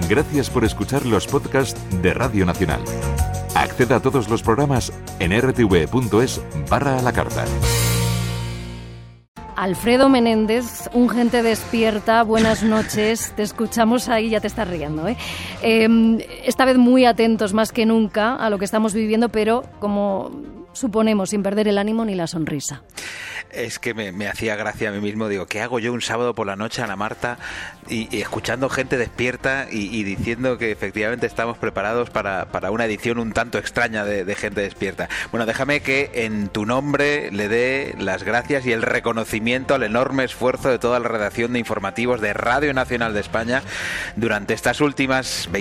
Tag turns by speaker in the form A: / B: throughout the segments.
A: Gracias por escuchar los podcasts de Radio Nacional. Acceda a todos los programas en rtv.es/a la carta.
B: Alfredo Menéndez, un gente despierta, buenas noches, te escuchamos ahí, ya te estás riendo, esta vez muy atentos más que nunca a lo que estamos viviendo, pero como suponemos, sin perder el ánimo ni la sonrisa.
C: Es que me hacía gracia a mí mismo, digo, ¿qué hago yo un sábado por la noche, Ana Marta, y escuchando gente despierta y diciendo que efectivamente estamos preparados para una edición un tanto extraña de gente despierta? Bueno, déjame que en tu nombre le dé las gracias y el reconocimiento al enorme esfuerzo de toda la redacción de informativos de Radio Nacional de España durante estas últimas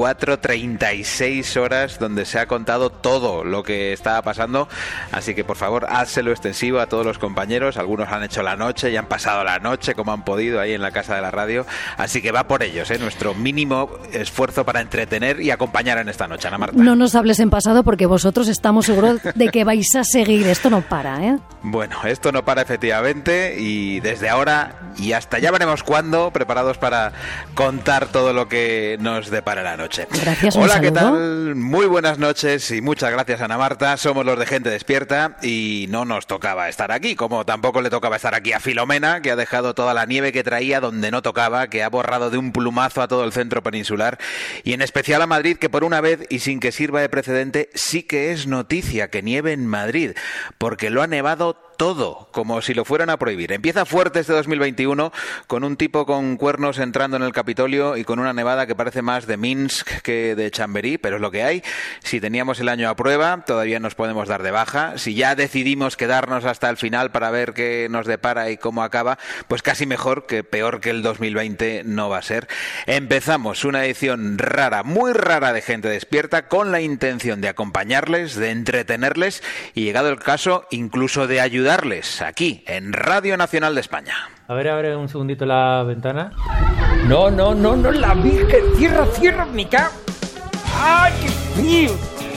C: 36 horas donde se ha contado todo lo que estaba pasando, así que por favor, házselo extensivo a todos los compañeros. Algunos han hecho la noche y han pasado la noche como han podido ahí en la casa de la radio, así que va por ellos, nuestro mínimo esfuerzo para entretener y acompañar en esta noche, Ana Marta.
B: No nos hables en pasado porque vosotros estamos seguros de que vais a seguir, esto no para,
C: Bueno, esto no para efectivamente y desde ahora y hasta ya veremos cuándo, preparados para contar todo lo que nos depara la noche.
B: Gracias,
C: Hola, ¿qué tal? Muy buenas noches y muchas gracias, Ana Marta. Somos los de Gente Despierta y no nos tocaba estar aquí, como tampoco le tocaba estar aquí a Filomena, que ha dejado toda la nieve que traía donde no tocaba, que ha borrado de un plumazo a todo el centro peninsular y en especial a Madrid, que por una vez y sin que sirva de precedente sí que es noticia que nieve en Madrid, porque lo ha nevado todo, como si lo fueran a prohibir. Empieza fuerte este 2021 con un tipo con cuernos entrando en el Capitolio y con una nevada que parece más de Minsk que de Chamberí, pero es lo que hay. Si teníamos el año a prueba, todavía nos podemos dar de baja. Si ya decidimos quedarnos hasta el final para ver qué nos depara y cómo acaba, pues casi mejor, que peor que el 2020 no va a ser. Empezamos una edición rara, muy rara de Gente Despierta, con la intención de acompañarles, de entretenerles y, llegado el caso, incluso de ayudarles aquí en Radio Nacional de España.
D: A ver, abre un segundito la ventana. No, la Virgen, cierra, me cago. ¡Ay, qué frío!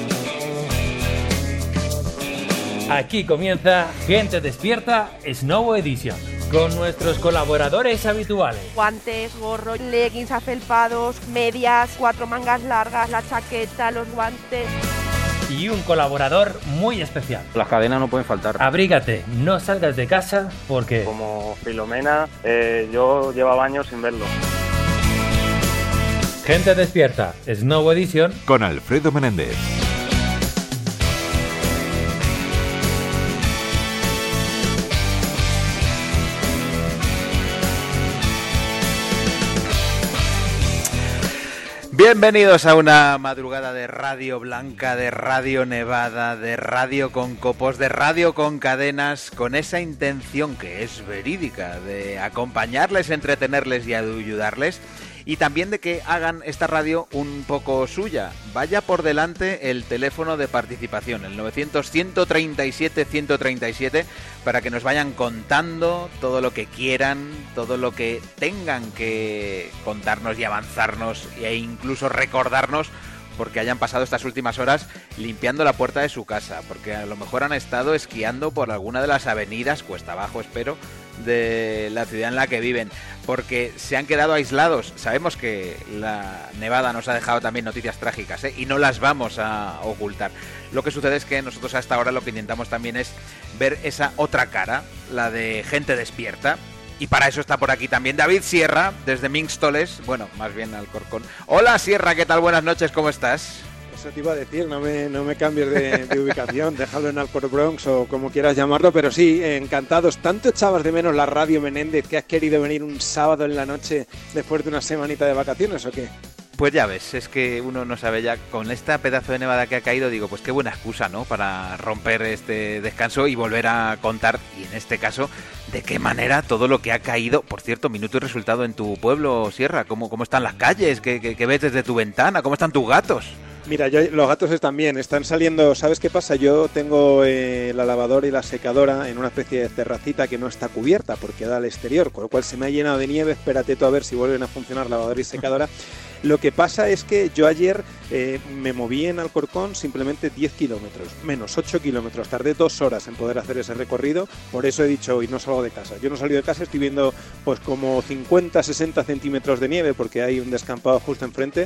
D: Aquí comienza Gente Despierta Snow Edition, con nuestros colaboradores habituales.
E: Guantes, gorro, leggings afelpados, medias, 4 mangas largas, la chaqueta, los guantes.
D: Y un colaborador muy especial.
F: Las cadenas no pueden faltar.
D: Abrígate, no salgas de casa porque...
F: Como Filomena, yo llevaba años sin verlo.
D: Gente Despierta, Snow Edition.
A: Con Alfredo Menéndez.
C: Bienvenidos a una madrugada de radio blanca, de radio nevada, de radio con copos, de radio con cadenas, con esa intención que es verídica de acompañarles, entretenerles y ayudarles, y también de que hagan esta radio un poco suya. Vaya por delante el teléfono de participación, el 900-137-137, para que nos vayan contando todo lo que quieran, todo lo que tengan que contarnos y avanzarnos e incluso recordarnos, porque hayan pasado estas últimas horas limpiando la puerta de su casa, porque a lo mejor han estado esquiando por alguna de las avenidas, cuesta abajo espero, de la ciudad en la que viven, porque se han quedado aislados. Sabemos que la nevada nos ha dejado también noticias trágicas, y no las vamos a ocultar. Lo que sucede es que nosotros hasta ahora lo que intentamos también es ver esa otra cara, la de Gente Despierta, y para eso está por aquí también David Sierra, desde Minxtoles, bueno, más bien Alcorcón. Hola Sierra, ¿qué tal? Buenas noches, ¿cómo estás?
G: Eso te iba a decir, no me cambies de ubicación, déjalo en Alcor Bronx o como quieras llamarlo, pero sí, encantados. ¿Tanto echabas de menos la radio, Menéndez, que has querido venir un sábado en la noche después de una semanita de vacaciones o qué?
C: Pues ya ves, es que uno no sabe ya, con esta pedazo de nevada que ha caído, digo, pues qué buena excusa, ¿no?, para romper este descanso y volver a contar, y en este caso, de qué manera todo lo que ha caído. Por cierto, minuto y resultado en tu pueblo, Sierra, ¿cómo están las calles? ¿Qué ves desde tu ventana? ¿Cómo están tus gatos?
G: Mira, los gatos están bien, están saliendo. ¿Sabes qué pasa? Yo tengo la lavadora y la secadora en una especie de terracita que no está cubierta porque da al exterior, con lo cual se me ha llenado de nieve. Espérate tú a ver si vuelven a funcionar lavadora y secadora. Lo que pasa es que yo ayer me moví en Alcorcón simplemente 10 kilómetros, menos 8 kilómetros. Tardé 2 horas en poder hacer ese recorrido, por eso he dicho hoy no salgo de casa. Yo no salí de casa, estoy viendo pues como 50, 60 centímetros de nieve porque hay un descampado justo enfrente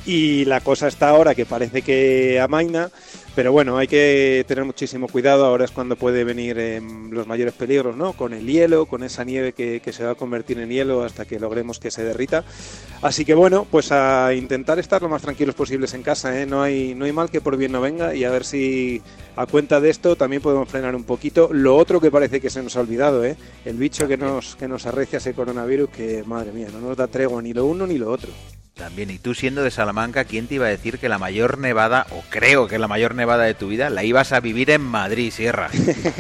G: y la cosa está ahora que parece que amaina. Pero bueno, hay que tener muchísimo cuidado, ahora es cuando puede venir los mayores peligros, ¿no? Con el hielo, con esa nieve que se va a convertir en hielo hasta que logremos que se derrita. Así que bueno, pues a intentar estar lo más tranquilos posibles en casa, ¿eh? No hay mal que por bien no venga y a ver si a cuenta de esto también podemos frenar un poquito. Lo otro que parece que se nos ha olvidado, ¿eh? El bicho que nos arrecia ese coronavirus que, madre mía, no nos da tregua ni lo uno ni lo otro.
C: También, y tú siendo de Salamanca, ¿quién te iba a decir que la mayor nevada, o creo que la mayor nevada de tu vida, la ibas a vivir en Madrid, Sierra?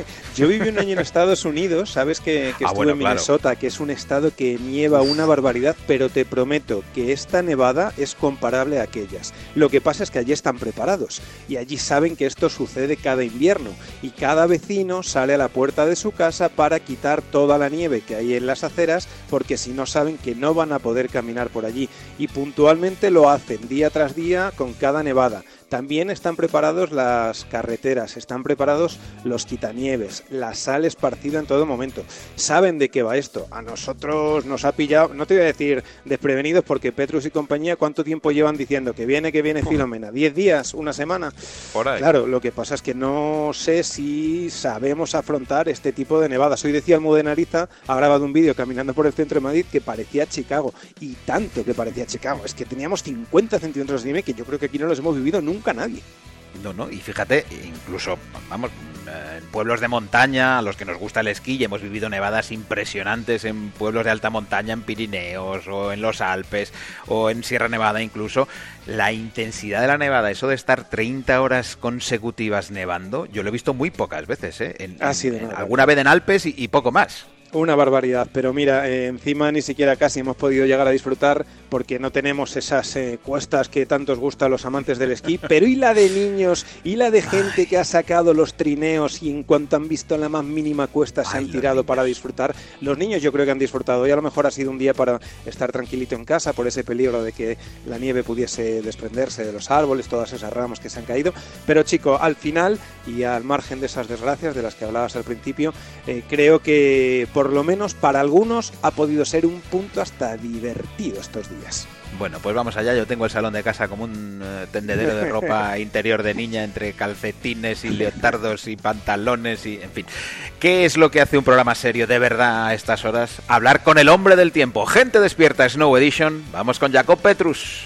G: Yo viví un año en Estados Unidos, sabes que estuve en Minnesota, claro, que es un estado que nieva una barbaridad, pero te prometo que esta nevada es comparable a aquellas. Lo que pasa es que allí están preparados, y allí saben que esto sucede cada invierno, y cada vecino sale a la puerta de su casa para quitar toda la nieve que hay en las aceras, porque si no saben que no van a poder caminar por allí, y puntualmente lo hacen día tras día con cada nevada. También están preparados las carreteras, están preparados los quitanieves, la sal esparcida en todo momento. Saben de qué va esto. A nosotros nos ha pillado, no te voy a decir desprevenidos porque Petrus y compañía, ¿cuánto tiempo llevan diciendo que viene Filomena? ¿10 días? ¿Una semana?
C: Por ahí.
G: Claro, lo que pasa es que no sé si sabemos afrontar este tipo de nevadas. Hoy decía Almudenariza, ha grabado un vídeo caminando por el centro de Madrid que parecía Chicago, y tanto que parecía Chicago. Es que teníamos 50 centímetros de nieve que yo creo que aquí no los hemos vivido nunca nadie.
C: No, y fíjate, incluso, vamos, en pueblos de montaña, a los que nos gusta el esquí, y hemos vivido nevadas impresionantes en pueblos de alta montaña, en Pirineos, o en los Alpes, o en Sierra Nevada incluso. La intensidad de la nevada, eso de estar 30 horas consecutivas nevando, yo lo he visto muy pocas veces, ¿eh? Alguna vez en Alpes y poco más.
G: Una barbaridad, pero mira, encima ni siquiera casi hemos podido llegar a disfrutar porque no tenemos esas cuestas que tanto os gusta a los amantes del esquí, pero y la de niños y la de gente que ha sacado los trineos y en cuanto han visto la más mínima cuesta se han tirado para disfrutar. Los niños yo creo que han disfrutado y a lo mejor ha sido un día para estar tranquilito en casa por ese peligro de que la nieve pudiese desprenderse de los árboles, todas esas ramas que se han caído, pero chico, al final y al margen de esas desgracias de las que hablabas al principio, creo que por lo menos para algunos ha podido ser un punto hasta divertido estos días.
C: Bueno, pues vamos allá. Yo tengo el salón de casa como un tendedero de ropa interior de niña entre calcetines y leotardos y pantalones y, en fin. ¿Qué es lo que hace un programa serio de verdad a estas horas? Hablar con el hombre del tiempo. Gente despierta, Snow Edition. Vamos con Jacob Petrus.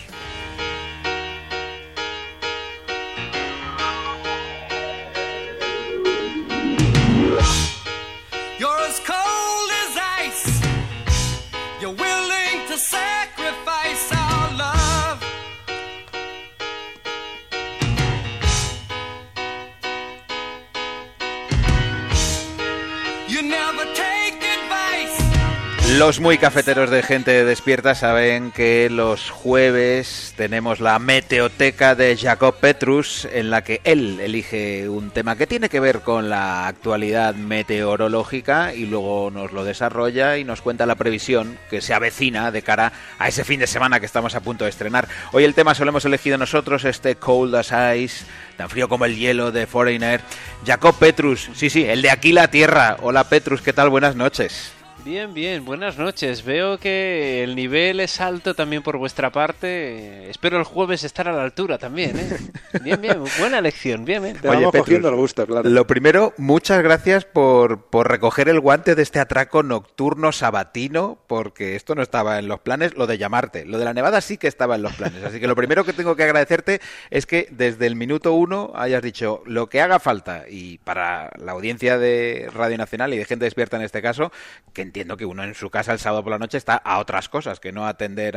C: Los muy cafeteros de Gente Despierta saben que los jueves tenemos la meteoteca de Jacob Petrus, en la que él elige un tema que tiene que ver con la actualidad meteorológica y luego nos lo desarrolla y nos cuenta la previsión que se avecina de cara a ese fin de semana que estamos a punto de estrenar. Hoy el tema se lo hemos elegido nosotros, este Cold as Ice, tan frío como el hielo de Foreigner. Jacob Petrus, sí, el de aquí la tierra. Hola Petrus, ¿qué tal? Buenas noches.
H: Bien, buenas noches. Veo que el nivel es alto también por vuestra parte. Espero el jueves estar a la altura también, ¿eh? Bien, buena elección, bien.
G: Te vamos cogiendo el gusto, claro.
C: Lo primero, muchas gracias por recoger el guante de este atraco nocturno sabatino, porque esto no estaba en los planes, lo de llamarte. Lo de la nevada sí que estaba en los planes. Así que lo primero que tengo que agradecerte es que desde el minuto 1 hayas dicho lo que haga falta, y para la audiencia de Radio Nacional y de Gente Despierta en este caso, que entiendo que uno en su casa el sábado por la noche está a otras cosas que no atender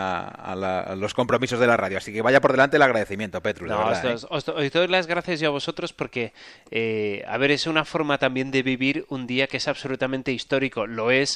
C: a los compromisos de la radio. Así que vaya por delante el agradecimiento, Petrus.
H: No, os doy las gracias yo a vosotros porque, a ver, es una forma también de vivir un día que es absolutamente histórico. Lo es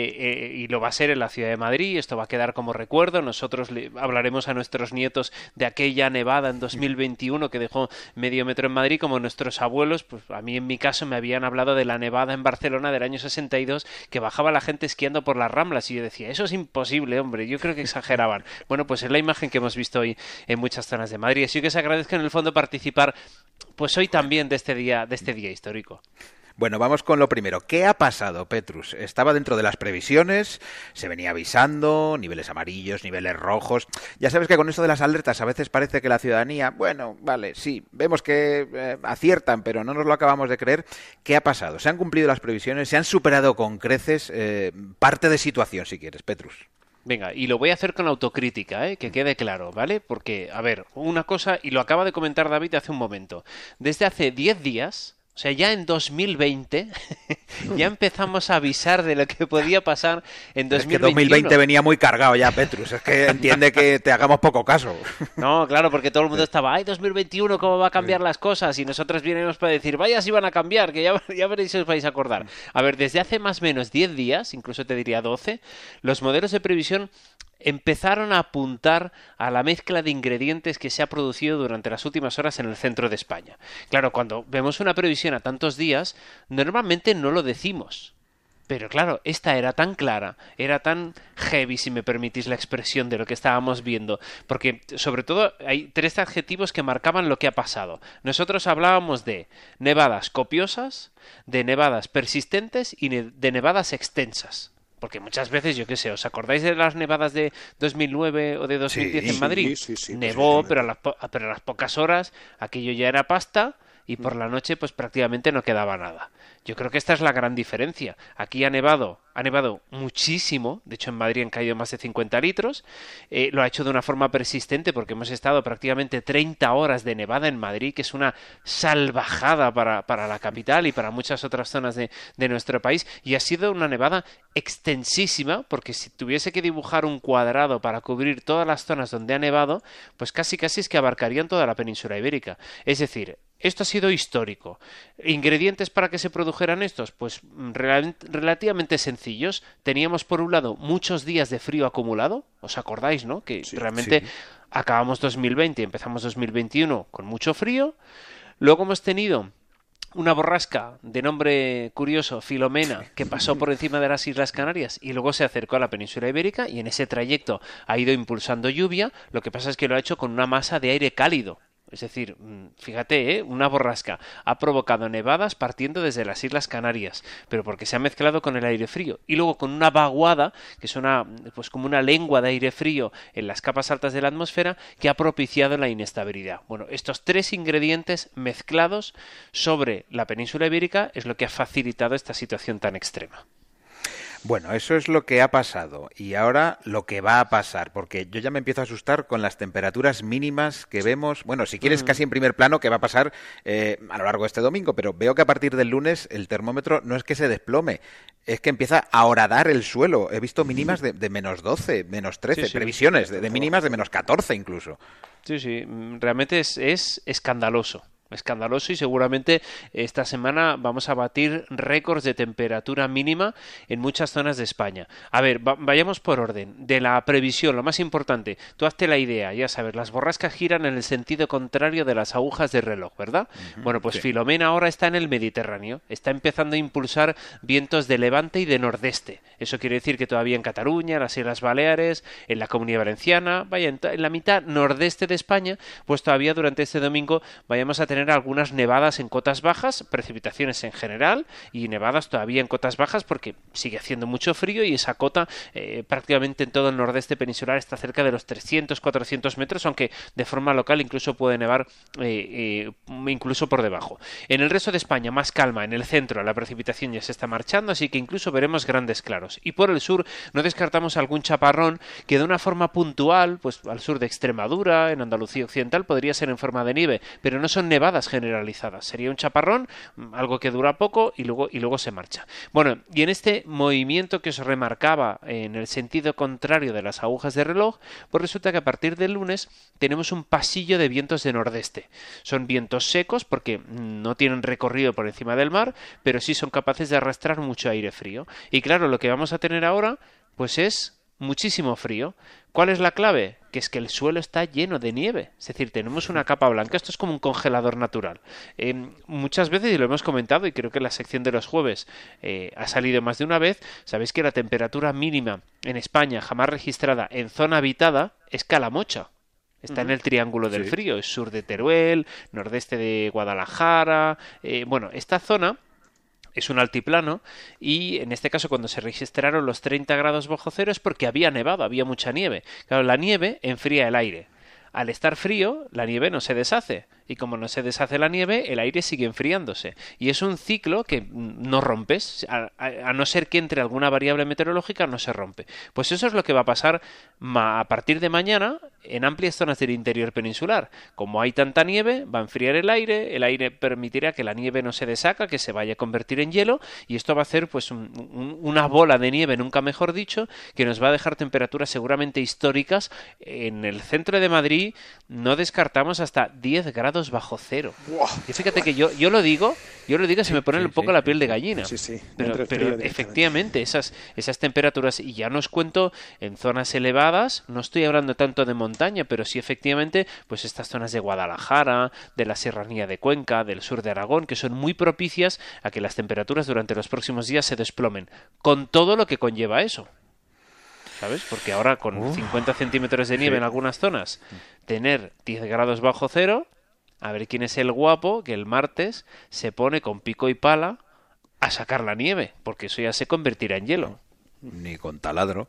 H: y lo va a ser en la ciudad de Madrid. Esto va a quedar como recuerdo. Nosotros hablaremos a nuestros nietos de aquella nevada en 2021 que dejó medio metro en Madrid, como nuestros abuelos. Pues a mí, en mi caso, me habían hablado de la nevada en Barcelona del año 62, que bajaba la gente esquiando por las Ramblas, y yo decía, eso es imposible, hombre, yo creo que exageraban. Bueno, pues es la imagen que hemos visto hoy en muchas zonas de Madrid, así que os agradezco en el fondo participar pues hoy también de este día histórico.
C: Bueno, vamos con lo primero. ¿Qué ha pasado, Petrus? Estaba dentro de las previsiones, se venía avisando, niveles amarillos, niveles rojos. Ya sabes que con esto de las alertas a veces parece que la ciudadanía, bueno, vale, sí, vemos que aciertan, pero no nos lo acabamos de creer. ¿Qué ha pasado? ¿Se han cumplido las previsiones? ¿Se han superado con creces? Parte de situación, si quieres, Petrus.
H: Venga, y lo voy a hacer con autocrítica, que quede claro, ¿vale? Porque, a ver, una cosa, y lo acaba de comentar David hace un momento. Desde hace 10 días... O sea, ya en 2020 ya empezamos a avisar de lo que podía pasar en 2021.
C: Es que 2020 venía muy cargado ya, Petrus. Es que entiende que te hagamos poco caso.
H: No, claro, porque todo el mundo estaba, ¡ay, 2021, cómo va a cambiar las cosas! Y nosotros vienes para decir, vaya, si van a cambiar, que ya veréis si os vais a acordar. A ver, desde hace más o menos 10 días, incluso te diría 12, los modelos de previsión empezaron a apuntar a la mezcla de ingredientes que se ha producido durante las últimas horas en el centro de España. Claro, cuando vemos una previsión a tantos días, normalmente no lo decimos. Pero claro, esta era tan clara, era tan heavy, si me permitís la expresión, de lo que estábamos viendo, porque sobre todo hay 3 adjetivos que marcaban lo que ha pasado. Nosotros hablábamos de nevadas copiosas, de nevadas persistentes y de nevadas extensas. Porque muchas veces, yo qué sé, ¿os acordáis de las nevadas de 2009 o de 2010 en Madrid?
G: Sí,
H: nevó, pero a las pocas horas aquello ya era pasta y por la noche pues prácticamente no quedaba nada. Yo creo que esta es la gran diferencia. Aquí ha nevado muchísimo, de hecho en Madrid han caído más de 50 litros, lo ha hecho de una forma persistente porque hemos estado prácticamente 30 horas de nevada en Madrid, que es una salvajada para la capital y para muchas otras zonas de nuestro país, y ha sido una nevada extensísima, porque si tuviese que dibujar un cuadrado para cubrir todas las zonas donde ha nevado, pues casi es que abarcarían toda la península ibérica. Es decir, esto ha sido histórico. ¿Ingredientes para que se produjeran estos? Pues relativamente sencillos. Teníamos por un lado muchos días de frío acumulado, ¿os acordáis, no? Que realmente acabamos 2020 y empezamos 2021 con mucho frío. Luego hemos tenido una borrasca de nombre curioso, Filomena, que pasó por encima de las Islas Canarias y luego se acercó a la península ibérica, y en ese trayecto ha ido impulsando lluvia. Lo que pasa es que lo ha hecho con una masa de aire cálido. Es decir, fíjate, una borrasca ha provocado nevadas partiendo desde las Islas Canarias, pero porque se ha mezclado con el aire frío, y luego con una vaguada, que es como una lengua de aire frío en las capas altas de la atmósfera, que ha propiciado la inestabilidad. Bueno, estos 3 ingredientes mezclados sobre la península ibérica es lo que ha facilitado esta situación tan extrema.
C: Bueno, eso es lo que ha pasado y ahora lo que va a pasar, porque yo ya me empiezo a asustar con las temperaturas mínimas que vemos, bueno, si quieres casi en primer plano, que va a pasar a lo largo de este domingo, pero veo que a partir del lunes el termómetro no es que se desplome, es que empieza a horadar el suelo. He visto mínimas de menos 12, menos 13, previsiones de mínimas de menos 14 incluso. Sí,
H: realmente es escandaloso. Escandaloso, y seguramente esta semana vamos a batir récords de temperatura mínima en muchas zonas de España. A ver, vayamos por orden. De la previsión, lo más importante, tú hazte la idea, ya sabes, las borrascas giran en el sentido contrario de las agujas del reloj, ¿verdad? Bueno, pues Filomena ahora está en el Mediterráneo, está empezando a impulsar vientos de levante y de nordeste. Eso quiere decir que todavía en Cataluña, en las Islas Baleares, en la Comunidad Valenciana, en la mitad nordeste de España, pues todavía durante este domingo vayamos a tener algunas nevadas en cotas bajas, precipitaciones en general y nevadas todavía en cotas bajas porque sigue haciendo mucho frío, y esa cota prácticamente en todo el nordeste peninsular está cerca de los 300-400 metros, aunque de forma local incluso puede nevar incluso por debajo. En el resto de España más calma, en el centro la precipitación ya se está marchando, así que incluso veremos grandes claros, y por el sur no descartamos algún chaparrón que de una forma puntual, pues al sur de Extremadura, en Andalucía occidental, podría ser en forma de nieve, pero no son nevadas nevadas generalizadas. Sería un chaparrón, algo que dura poco y luego se marcha. Bueno, y en este movimiento que os remarcaba en el sentido contrario de las agujas de reloj, pues resulta que a partir del lunes tenemos un pasillo de vientos de nordeste. Son vientos secos porque no tienen recorrido por encima del mar, pero sí son capaces de arrastrar mucho aire frío. Y claro, lo que vamos a tener ahora pues es muchísimo frío. ¿Cuál es la clave? Que es que el suelo está lleno de nieve. Es decir, tenemos una capa blanca. Esto es como un congelador natural. Muchas veces, y lo hemos comentado, y creo que en la sección de los jueves ha salido más de una vez, sabéis que la temperatura mínima en España jamás registrada en zona habitada es Calamocha. Está en el Triángulo del Frío. Es sur de Teruel, nordeste de Guadalajara. Bueno, esta zona es un altiplano y en este caso cuando se registraron los 30 grados bajo cero es porque había nevado, había mucha nieve. Claro, la nieve enfría el aire. Al estar frío, la nieve no se deshace. Y como no se deshace la nieve, el aire sigue enfriándose. Y es un ciclo que no rompes, a no ser que entre alguna variable meteorológica, no se rompe. Pues eso es lo que va a pasar a partir de mañana en amplias zonas del interior peninsular. Como hay tanta nieve, va a enfriar el aire permitirá que la nieve no se deshaga, que se vaya a convertir en hielo, y esto va a hacer pues una bola de nieve, nunca mejor dicho, que nos va a dejar temperaturas seguramente históricas. En el centro de Madrid no descartamos hasta 10 grados bajo cero. Y fíjate que yo lo digo, se me pone un poco la piel de gallina. Pero efectivamente, esas temperaturas, y ya no os cuento en zonas elevadas, no estoy hablando tanto de montaña, pero sí efectivamente, pues estas zonas de Guadalajara, de la Serranía de Cuenca, del sur de Aragón, que son muy propicias a que las temperaturas durante los próximos días se desplomen, con todo lo que conlleva eso. ¿Sabes? Porque ahora con 50 centímetros de nieve en algunas zonas, tener 10 grados bajo cero, a ver quién es el guapo que el martes se pone con pico y pala a sacar la nieve, porque eso ya se convertirá en hielo.
C: Ni con taladro.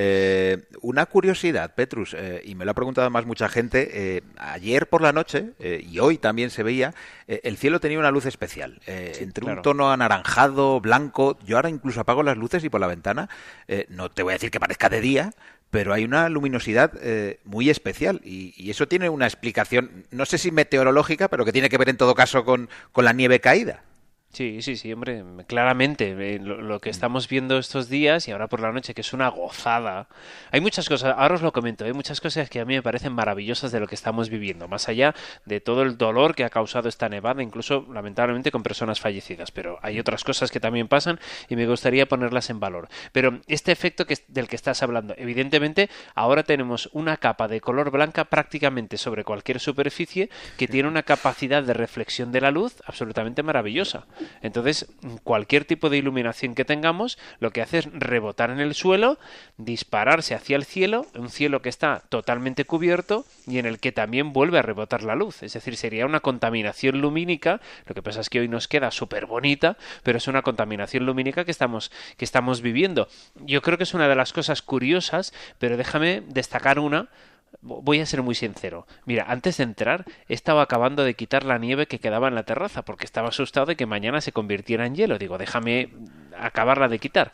C: Una curiosidad, Petrus, y me lo ha preguntado más mucha gente, ayer por la noche, y hoy también se veía, el cielo tenía una luz especial, entre un tono anaranjado, blanco. Yo ahora incluso apago las luces y por la ventana, no te voy a decir que parezca de día, pero hay una luminosidad muy especial, y eso tiene una explicación, no sé si meteorológica, pero que tiene que ver en todo caso con la nieve caída.
H: Sí, hombre, claramente lo que estamos viendo estos días y ahora por la noche, que es una gozada. Hay muchas cosas, ahora os lo comento, hay muchas cosas que a mí me parecen maravillosas de lo que estamos viviendo, más allá de todo el dolor que ha causado esta nevada, incluso lamentablemente con personas fallecidas, pero hay otras cosas que también pasan y me gustaría ponerlas en valor. Pero este efecto del que estás hablando, evidentemente ahora tenemos una capa de color blanca prácticamente sobre cualquier superficie que tiene una capacidad de reflexión de la luz absolutamente maravillosa. Entonces, cualquier tipo de iluminación que tengamos, lo que hace es rebotar en el suelo, dispararse hacia el cielo, un cielo que está totalmente cubierto y en el que también vuelve a rebotar la luz. Es decir, sería una contaminación lumínica. Lo que pasa es que hoy nos queda súper bonita, pero es una contaminación lumínica que estamos viviendo. Yo creo que es una de las cosas curiosas, pero déjame destacar una. Voy a ser muy sincero. Mira, antes de entrar estaba acabando de quitar la nieve que quedaba en la terraza porque estaba asustado de que mañana se convirtiera en hielo. Digo, déjame acabarla de quitar.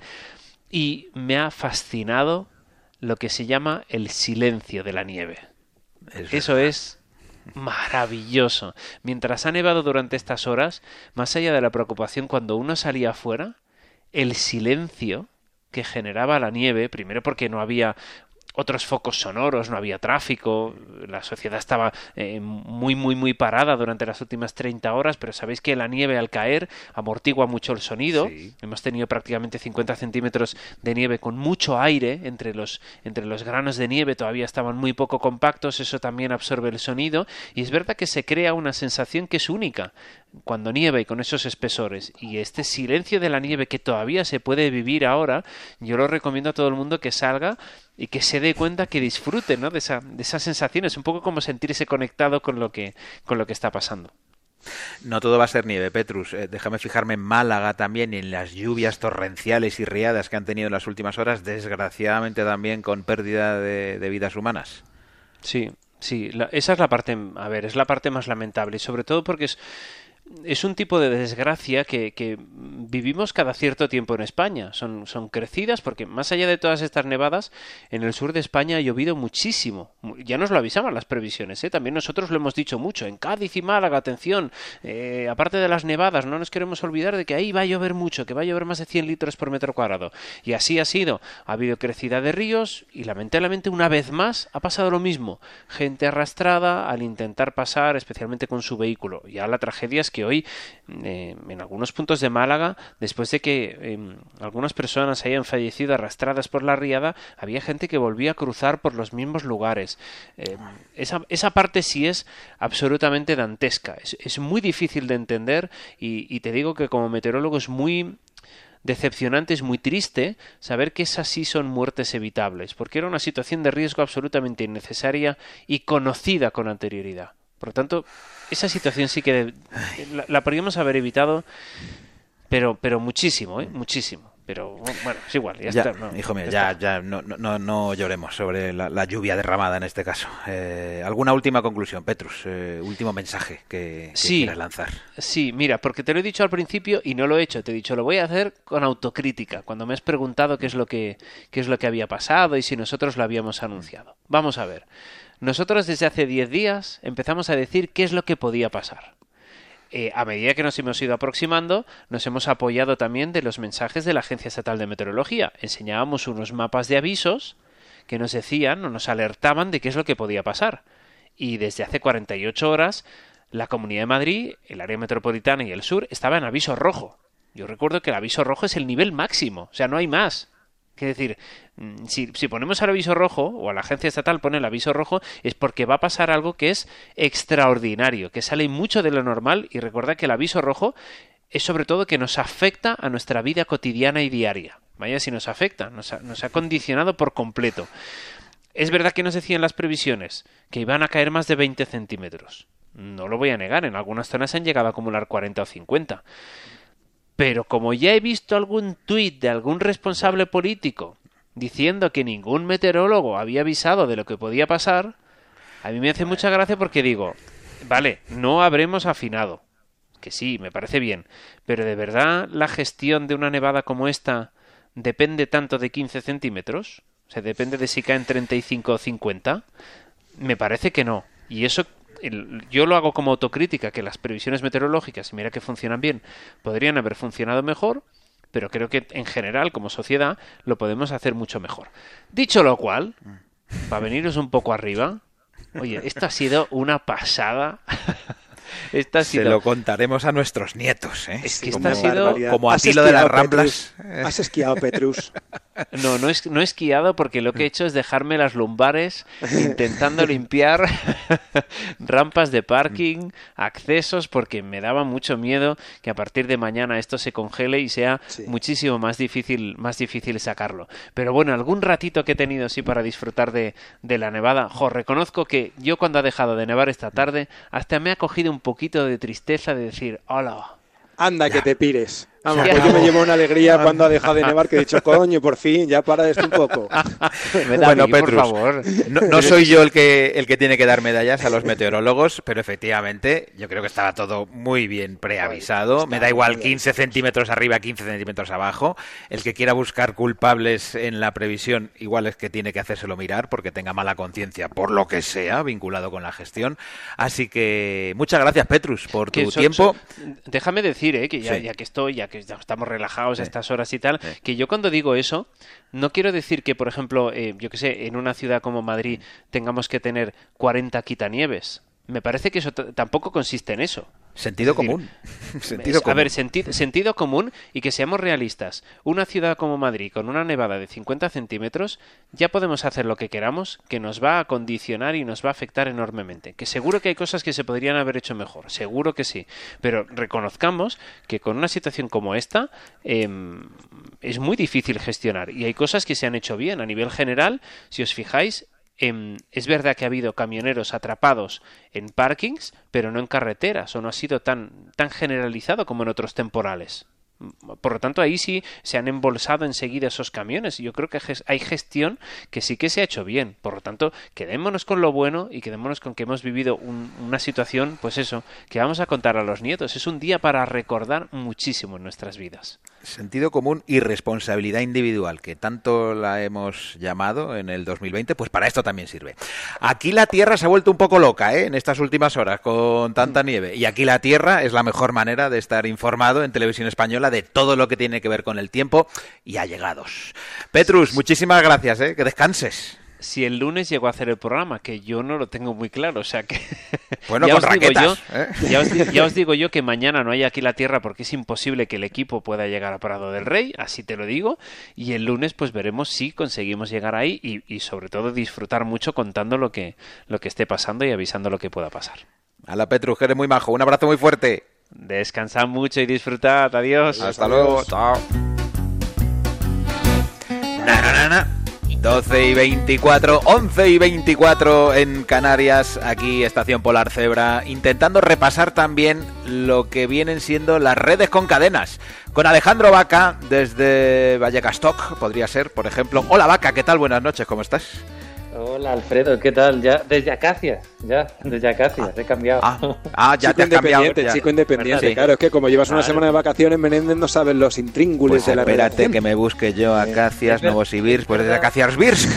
H: Y me ha fascinado lo que se llama el silencio de la nieve. Eso es maravilloso. Mientras ha nevado durante estas horas, más allá de la preocupación cuando uno salía afuera, el silencio que generaba la nieve, primero porque no había otros focos sonoros, no había tráfico, la sociedad estaba muy parada durante las últimas 30 horas, pero sabéis que la nieve al caer amortigua mucho el sonido. Sí. Hemos tenido prácticamente 50 centímetros de nieve con mucho aire entre los granos de nieve, todavía estaban muy poco compactos, eso también absorbe el sonido, y es verdad que se crea una sensación que es única cuando nieva y con esos espesores, y este silencio de la nieve que todavía se puede vivir ahora, yo lo recomiendo a todo el mundo que salga y que se dé cuenta, que disfrute, ¿no?, de esa sensación. Es un poco como sentirse conectado con lo que está pasando.
C: No todo va a ser nieve, Petrus. Déjame fijarme en Málaga también y en las lluvias torrenciales y riadas que han tenido en las últimas horas, desgraciadamente también con pérdida de vidas humanas.
H: Sí, esa es la parte, es la parte más lamentable, y sobre todo porque es un tipo de desgracia que vivimos cada cierto tiempo en España. Son crecidas porque más allá de todas estas nevadas, en el sur de España ha llovido muchísimo. Ya nos lo avisaban las previsiones, ¿eh? También nosotros lo hemos dicho mucho. En Cádiz y Málaga, atención, aparte de las nevadas, no nos queremos olvidar de que ahí va a llover mucho, que va a llover más de 100 litros por metro cuadrado. Y así ha sido. Ha habido crecida de ríos y lamentablemente una vez más ha pasado lo mismo. Gente arrastrada al intentar pasar, especialmente con su vehículo. Ya la tragedia es que hoy en algunos puntos de Málaga, después de que algunas personas hayan fallecido arrastradas por la riada, había gente que volvía a cruzar por los mismos lugares. Esa parte sí es absolutamente dantesca. Es muy difícil de entender y te digo que como meteorólogo es muy decepcionante, es muy triste saber que esas sí son muertes evitables, porque era una situación de riesgo absolutamente innecesaria y conocida con anterioridad. Por lo tanto, esa situación sí que la podríamos haber evitado, pero muchísimo, muchísimo. Pero bueno, es igual, ya está. No,
C: hijo mío, ya no lloremos sobre la lluvia derramada en este caso. ¿Alguna última conclusión, Petrus? Último mensaje que quieras lanzar.
H: Sí, mira, porque te lo he dicho al principio y no lo he hecho. Te he dicho, lo voy a hacer con autocrítica, cuando me has preguntado qué es lo que había pasado y si nosotros lo habíamos anunciado. Vamos a ver. Nosotros desde hace 10 días empezamos a decir qué es lo que podía pasar. A medida que nos hemos ido aproximando, nos hemos apoyado también de los mensajes de la Agencia Estatal de Meteorología. Enseñábamos unos mapas de avisos que nos decían o nos alertaban de qué es lo que podía pasar. Y desde hace 48 horas, la Comunidad de Madrid, el área metropolitana y el sur estaba en aviso rojo. Yo recuerdo que el aviso rojo es el nivel máximo, o sea, no hay más. Es decir, si ponemos el aviso rojo, o la agencia estatal pone el aviso rojo, es porque va a pasar algo que es extraordinario, que sale mucho de lo normal, y recuerda que el aviso rojo es sobre todo que nos afecta a nuestra vida cotidiana y diaria. Vaya si nos afecta, nos ha condicionado por completo. Es verdad que nos decían las previsiones que iban a caer más de 20 centímetros. No lo voy a negar, en algunas zonas han llegado a acumular 40 o 50. Pero como ya he visto algún tuit de algún responsable político diciendo que ningún meteorólogo había avisado de lo que podía pasar, a mí me hace mucha gracia porque digo, vale, no habremos afinado, que sí, me parece bien, pero ¿de verdad la gestión de una nevada como esta depende tanto de 15 centímetros? O sea, ¿depende de si caen 35 o 50? Me parece que no. Y eso yo lo hago como autocrítica, que las previsiones meteorológicas, mira que funcionan bien, podrían haber funcionado mejor, pero creo que en general, como sociedad, lo podemos hacer mucho mejor. Dicho lo cual, para veniros un poco arriba, oye, esto ha sido una pasada.
C: Se lo contaremos a nuestros nietos, ¿eh?
H: Es que esta ha sido
C: como a ti lo de las Ramblas.
G: ¿Has esquiado, Petrus?
H: No he esquiado porque lo que he hecho es dejarme las lumbares intentando limpiar rampas de parking, accesos, porque me daba mucho miedo que a partir de mañana esto se congele y sea muchísimo más difícil sacarlo. Pero bueno, algún ratito que he tenido así para disfrutar de la nevada, reconozco que yo cuando ha dejado de nevar esta tarde, hasta me ha cogido un poquito de tristeza de decir, hola.
G: Anda, que te pires. Vamos, pues yo me llevo una alegría cuando ha dejado de nevar, que he dicho, coño, por fin, ya para esto un poco.
C: Bueno, Petrus, por favor. No soy yo el que tiene que dar medallas a los meteorólogos, pero efectivamente yo creo que estaba todo muy bien preavisado. Me da igual 15 centímetros arriba, 15 centímetros abajo. El que quiera buscar culpables en la previsión, igual es que tiene que hacérselo mirar porque tenga mala conciencia, por lo que sea, vinculado con la gestión. Así que muchas gracias, Petrus, por tu tiempo.
H: Déjame decir, que ya que estamos relajados a estas horas y tal, que yo cuando digo eso, no quiero decir que, por ejemplo, yo que sé, en una ciudad como Madrid tengamos que tener 40 quitanieves. Me parece que eso tampoco consiste en eso.
C: Sentido común.
H: A ver, sentido común y que seamos realistas. Una ciudad como Madrid con una nevada de 50 centímetros ya podemos hacer lo que queramos, que nos va a condicionar y nos va a afectar enormemente. Que seguro que hay cosas que se podrían haber hecho mejor, seguro que sí. Pero reconozcamos que con una situación como esta es muy difícil gestionar y hay cosas que se han hecho bien. A nivel general, si os fijáis, es verdad que ha habido camioneros atrapados en parkings, pero no en carreteras, o no ha sido tan generalizado como en otros temporales. Por lo tanto, ahí sí se han embolsado enseguida esos camiones. Yo creo que hay gestión que sí que se ha hecho bien. Por lo tanto, quedémonos con lo bueno y quedémonos con que hemos vivido una situación, pues eso, que vamos a contar a los nietos. Es un día para recordar muchísimo en nuestras vidas.
C: Sentido común y responsabilidad individual, que tanto la hemos llamado en el 2020, pues para esto también sirve. Aquí la Tierra se ha vuelto un poco loca, en estas últimas horas con tanta nieve. Y aquí la Tierra es la mejor manera de estar informado en Televisión Española de todo lo que tiene que ver con el tiempo y allegados. Petrus, muchísimas gracias, que descanses.
H: Si el lunes llego a hacer el programa, que yo no lo tengo muy claro, o sea que...
C: Bueno, con raquetas.
H: Ya os digo yo que mañana no hay Aquí la Tierra porque es imposible que el equipo pueda llegar a Prado del Rey, así te lo digo, y el lunes pues veremos si conseguimos llegar ahí y sobre todo disfrutar mucho contando lo que esté pasando y avisando lo que pueda pasar.
C: Hala, Petrus, que eres muy majo, un abrazo muy fuerte.
H: Descansad mucho y disfrutad, adiós.
C: Hasta luego, chao. 12 y 24, 11 y 24 en Canarias, aquí Estación Polar Zebra, intentando repasar también lo que vienen siendo las redes con cadenas. Con Alejandro Vaca, desde Vallecastok, podría ser, por ejemplo. Hola Vaca, ¿qué tal? Buenas noches, ¿cómo estás?
I: Hola Alfredo, ¿qué tal? Ya desde Acacias, he cambiado.
C: Ya te has cambiado.
G: Chico independiente, claro, es que como llevas una semana de vacaciones, Menéndez no sabes los intríngulis de la
C: espérate
G: redacción.
C: Que me busque yo Acacias, Novosibirsk, pues desde Acaciasbirsk.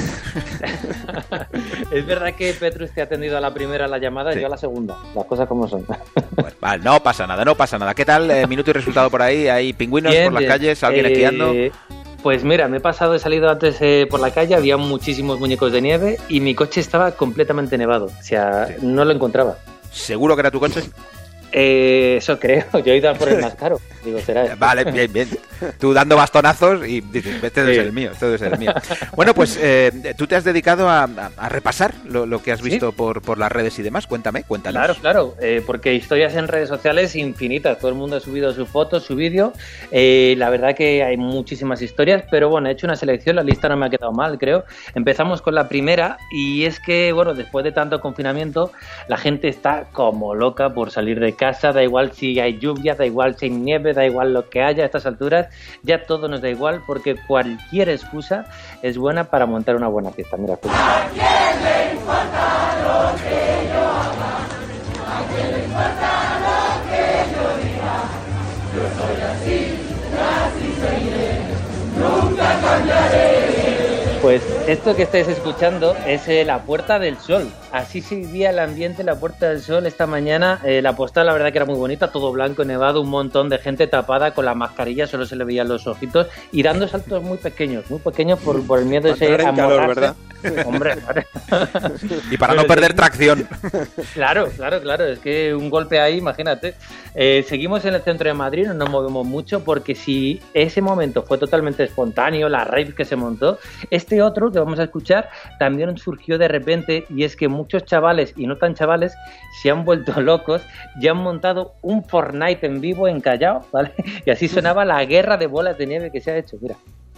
I: Es verdad que Petrus te ha atendido a la primera la llamada y yo a la segunda, las cosas como son.
C: Pues, vale, no pasa nada. ¿Qué tal? Minuto y resultado por ahí, hay pingüinos por las calles, alguien esquiando.
I: Pues mira, he salido antes por la calle, había muchísimos muñecos de nieve y mi coche estaba completamente nevado, o sea, no lo encontraba.
C: ¿Seguro que era tu coche?
I: Eso creo, yo he ido a por el más caro. Digo, será.
C: Vale, bien. Tú dando bastonazos y dices, este debe ser el mío, Bueno, pues tú te has dedicado a repasar lo que has visto por las redes y demás. Cuéntanos.
I: Claro, porque historias en redes sociales infinitas. Todo el mundo ha subido sus fotos, su vídeo. La verdad que hay muchísimas historias, pero bueno, he hecho una selección, la lista no me ha quedado mal, creo. Empezamos con la primera y es que, bueno, después de tanto confinamiento, la gente está como loca por salir de casa, da igual si hay lluvia, da igual si hay nieve, da igual lo que haya a estas alturas, ya todo nos da igual porque cualquier excusa es buena para montar una buena fiesta. Mira, escucha. ¿A quién le importa lo que yo haga? ¿A quién le importa lo que yo diga? Yo soy así, así seguiré, nunca cambiaré. Pues esto que estáis escuchando es la Puerta del Sol. Así se vivía el ambiente, la Puerta del Sol esta mañana. La postal la verdad que era muy bonita, todo blanco, nevado, un montón de gente tapada con la mascarilla, solo se le veían los ojitos y dando saltos muy pequeños por el miedo de ese
G: calor, ¿verdad?
I: Hombre, claro.
C: Y para no perder tracción.
I: Claro, es que un golpe ahí, imagínate. Seguimos en el centro de Madrid, no nos movemos mucho porque si ese momento fue totalmente espontáneo, la rave que se montó, este otro que vamos a escuchar también surgió de repente y es que muchos chavales y no tan chavales se han vuelto locos y han montado un Fortnite en vivo en Callao, ¿vale? Y así sonaba la guerra de bolas de nieve que se ha hecho, mira.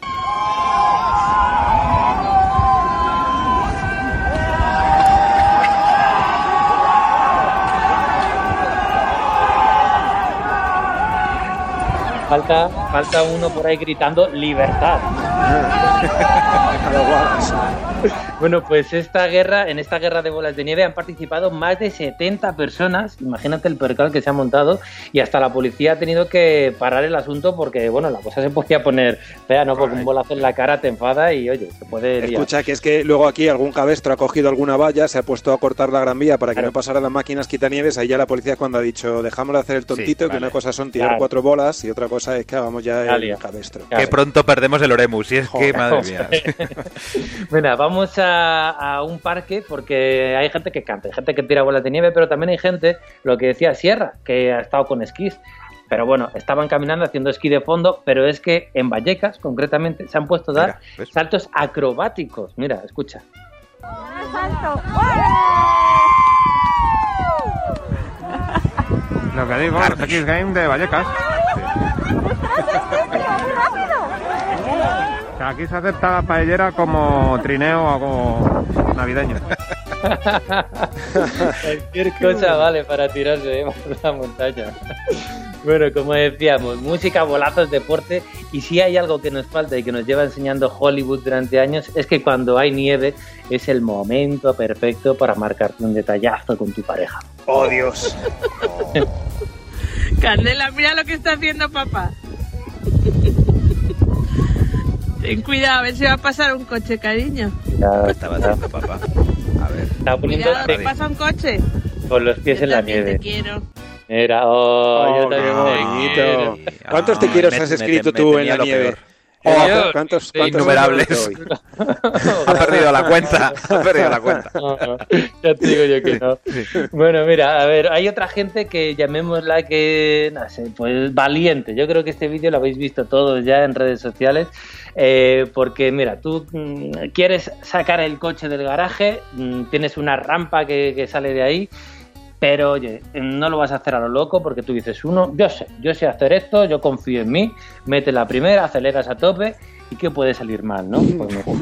I: Falta uno por ahí gritando ¡libertad! Bueno, pues en esta guerra de bolas de nieve han participado más de 70 personas. Imagínate el percal que se ha montado y hasta la policía ha tenido que parar el asunto porque, bueno, la cosa se podía poner fea, ¿no? Porque un bolazo en la cara te enfada y, oye, se puede liar.
G: Escucha, que es que luego aquí algún cabestro ha cogido alguna valla, se ha puesto a cortar la Gran Vía para que no pasaran las máquinas quitanieves. Ahí ya la policía cuando ha dicho, dejamos de hacer el tontito, que una cosa son tirar 4 bolas y otra cosa es que hagamos ya el cabestro.
C: Que pronto perdemos el Oremus, y es que, madre mía.
I: Bueno, vamos a un parque porque hay gente que canta, hay gente que tira bolas de nieve, pero también hay gente, lo que decía Sierra, que ha estado con esquís. Pero bueno, estaban caminando haciendo esquí de fondo, pero es que en Vallecas, concretamente, se han puesto a dar saltos acrobáticos. Mira, escucha.
E: ¡Salto!
J: Lo que digo, el X Game de Vallecas. Aquí se acepta la paellera como trineo o como navideños.
I: Cualquier cosa vale para tirarse por la montaña. Bueno, como decíamos, música, bolazos, deporte, y si hay algo que nos falta y que nos lleva enseñando Hollywood durante años, es que cuando hay nieve es el momento perfecto para marcarte un detallazo con tu pareja.
G: ¡Oh, Dios!
K: Candela, mira lo que está haciendo papá. Ten cuidado, a ver si va a pasar un coche, cariño.
C: ¿Qué estaba haciendo papá? A ver.
I: Está poniendo
K: Cuidado, ¿te pasa un coche?
I: con los pies
K: Yo
I: en la
K: también
I: nieve.
K: te quiero.
I: Era, yo también
G: qué bonito. ¿Cuántos te quiero has escrito tú en la nieve? ¿Cuántos
C: innumerables. Ha perdido la cuenta.
I: No, ya te digo yo que no. Bueno, mira, a ver, hay otra gente que llamémosla que, no sé, pues valiente. Yo creo que este vídeo lo habéis visto todos ya en redes sociales, porque mira, tú quieres sacar el coche del garaje, tienes una rampa que sale de ahí, pero oye, no lo vas a hacer a lo loco porque tú dices, yo sé hacer esto, yo confío en mí, mete la primera, aceleras a tope y ¿qué puede salir mal, no? Pues mejor.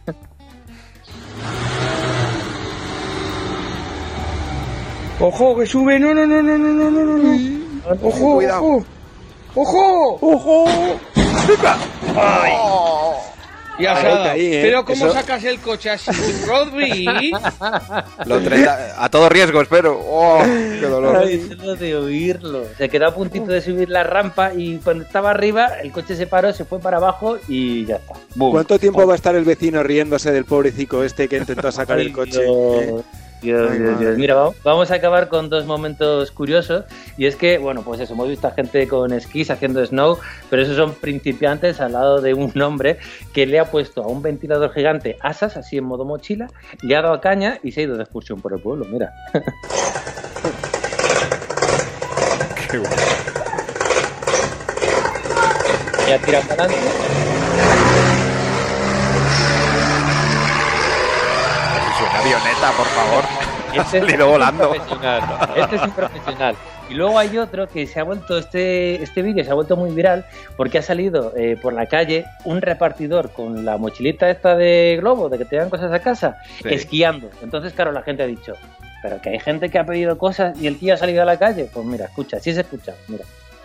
L: ¡Ojo, que sube! ¡No! ¡Ojo,
C: cuidado!
L: ¡Ojo! ¡Ay! Ya se ha dado. Pero ¿cómo sacas el coche así, Rodri?
C: A todo riesgo, espero. ¡Oh, qué dolor!
I: Solo de oírlo. Se quedó a puntito de subir la rampa y cuando estaba arriba el coche se paró, se fue para abajo y ya está. ¡Bum!
G: ¿Cuánto tiempo va a estar el vecino riéndose del pobrecito este que intentó sacar el coche?
I: Dios. Mira, vamos a acabar con dos momentos curiosos, y es que, bueno, pues eso, hemos visto a gente con esquís haciendo snow, pero esos son principiantes al lado de un hombre que le ha puesto a un ventilador gigante asas, así en modo mochila, le ha dado caña y se ha ido de excursión por el pueblo, mira.
C: Qué bueno.
I: Ya tira para adelante.
C: Una avioneta, por favor.
I: Este
C: es volando.
I: Este es un profesional. Y luego hay otro que se ha vuelto, este vídeo se ha vuelto muy viral porque ha salido por la calle un repartidor con la mochilita esta de globo, de que te dan cosas a casa, sí, esquiando. Entonces, claro, la gente ha dicho, pero que hay gente que ha pedido cosas y el tío ha salido a la calle. Pues mira, escucha, sí se escucha, mira.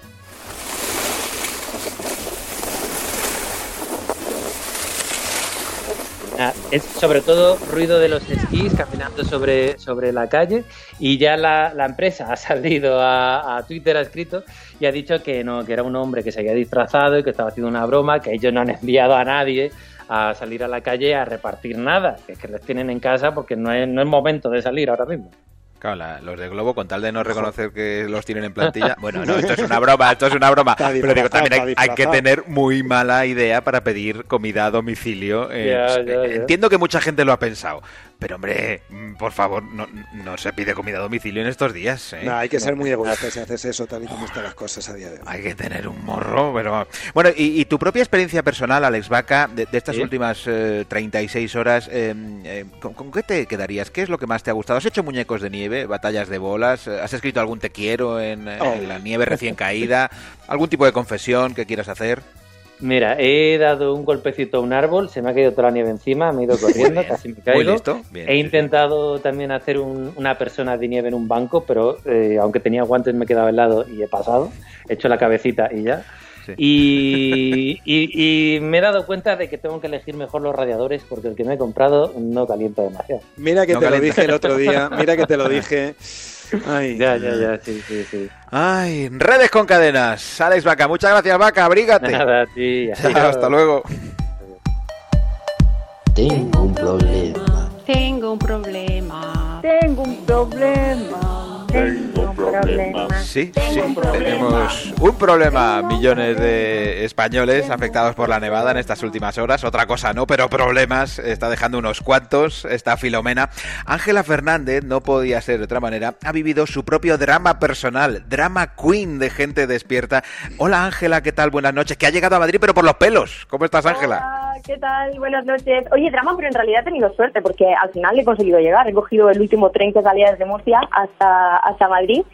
I: Es sobre todo ruido de los esquís caminando sobre la calle, y ya la empresa ha salido a Twitter, ha escrito y ha dicho que no, que era un hombre que se había disfrazado y que estaba haciendo una broma, que ellos no han enviado a nadie a salir a la calle a repartir nada, que les tienen en casa porque no es momento de salir ahora mismo.
C: Claro, los de Globo, con tal de no reconocer que los tienen en plantilla, bueno, no, esto es una broma, pero digo, también hay que tener muy mala idea para pedir comida a domicilio.
I: Ya.
C: Entiendo que mucha gente lo ha pensado, pero hombre, por favor, no se pide comida a domicilio en estos días.
G: No, hay que ser muy egoísta si haces eso, tal y como están las cosas a día de hoy.
C: Hay que tener un morro, pero... Bueno, y tu propia experiencia personal, Alex Vaca, de estas últimas 36 horas, ¿con qué te quedarías? ¿Qué es lo que más te ha gustado? ¿Has hecho muñecos de nieve? ¿Batallas de bolas? ¿Has escrito algún te quiero en la nieve recién caída? ¿Algún tipo de confesión que quieras hacer?
I: Mira, he dado un golpecito a un árbol, se me ha caído toda la nieve encima, me he ido corriendo, casi me caigo.
C: Muy listo. Bien,
I: he intentado también hacer una persona de nieve en un banco, pero aunque tenía guantes me he quedado helado y he pasado. He hecho la cabecita y ya. Sí. Y me he dado cuenta de que tengo que elegir mejor los radiadores porque el que me he comprado no calienta demasiado.
G: Mira que te lo dije el otro día, mira que te lo dije. Ay,
I: ya, sí.
C: Ay, redes con cadenas. Alex Vaca, muchas gracias, Vaca, abrígate.
I: Nada, sí.
C: Hasta luego.
M: Tengo un problema.
C: Sí, tenemos un problema. Millones de españoles afectados por la nevada en estas últimas horas. Otra cosa no, pero problemas está dejando unos cuantos esta Filomena. Ángela Fernández, no podía ser de otra manera, ha vivido su propio drama personal, drama queen de Gente Despierta. Hola Ángela, ¿qué tal? Buenas noches, que ha llegado a Madrid pero por los pelos. ¿Cómo estás, Ángela?
N: Hola, ¿qué tal? Buenas noches. Oye, drama, pero en realidad he tenido suerte porque al final he conseguido llegar. He cogido el último tren que salía desde Murcia hasta Madrid.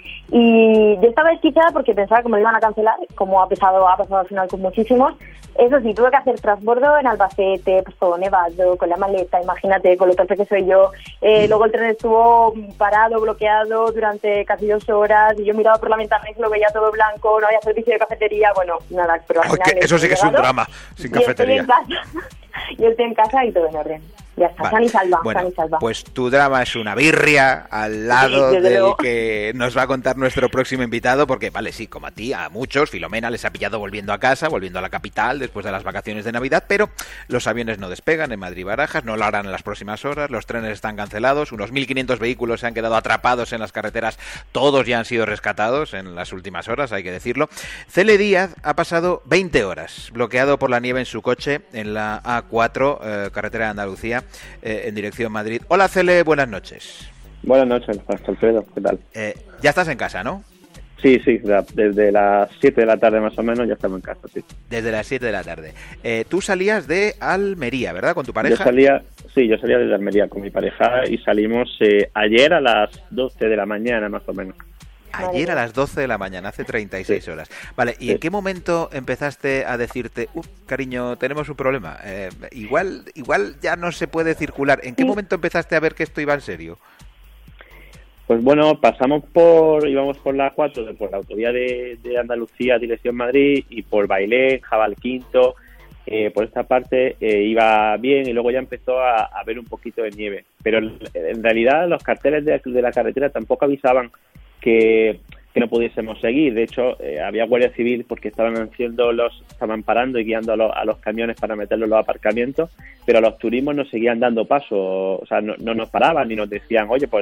N: Y yo estaba desquiciada porque pensaba que me lo iban a cancelar, como ha pasado al final con muchísimos. Eso sí, tuve que hacer transbordo en Albacete, pues todo nevado, con la maleta, imagínate, con lo torpe que soy yo. Luego el tren estuvo parado, bloqueado durante casi 2 horas, y yo miraba por la ventana y lo veía todo blanco, no había servicio de cafetería, bueno, nada, pero al final...
C: Eso sí que es un drama, sin cafetería.
N: Yo estoy en casa y todo en orden. Ya está, vale. San y salva.
C: Pues tu drama es una birria al lado del que nos va a contar nuestro próximo invitado, porque vale, sí, como a ti, a muchos, Filomena les ha pillado volviendo a casa, volviendo a la capital después de las vacaciones de Navidad, pero los aviones no despegan en Madrid-Barajas, no lo harán en las próximas horas, los trenes están cancelados, unos 1.500 vehículos se han quedado atrapados en las carreteras, todos ya han sido rescatados en las últimas horas, hay que decirlo. Cele Díaz ha pasado 20 horas bloqueado por la nieve en su coche en la A4, carretera de Andalucía, en dirección Madrid. Hola Cele, buenas noches.
O: Buenas noches, Alfredo, ¿qué tal?
C: Ya estás en casa, ¿no?
O: Sí, desde las 7 de la tarde más o menos ya estamos en casa, sí.
C: Desde las 7 de la tarde. Tú salías de Almería, ¿verdad? ¿Con tu pareja?
O: Yo salía desde Almería con mi pareja y salimos ayer a las 12 de la mañana más o menos.
C: Ayer a las 12 de la mañana, hace 36 horas. Vale, ¿y en qué momento empezaste a decirte, cariño, tenemos un problema? Igual ya no se puede circular. ¿En qué momento empezaste a ver que esto iba en serio?
O: Pues bueno, íbamos por la A4, por la autovía de Andalucía, dirección Madrid, y por Bailén, Jabalquinto, por esta parte iba bien, y luego ya empezó a haber un poquito de nieve. Pero en realidad los carteles de la carretera tampoco avisaban que no pudiésemos seguir. De hecho, había Guardia Civil porque estaban parando y guiando a los camiones para meterlos en los aparcamientos, pero los turismos nos seguían dando paso, o sea, no nos paraban ni nos decían, oye, pues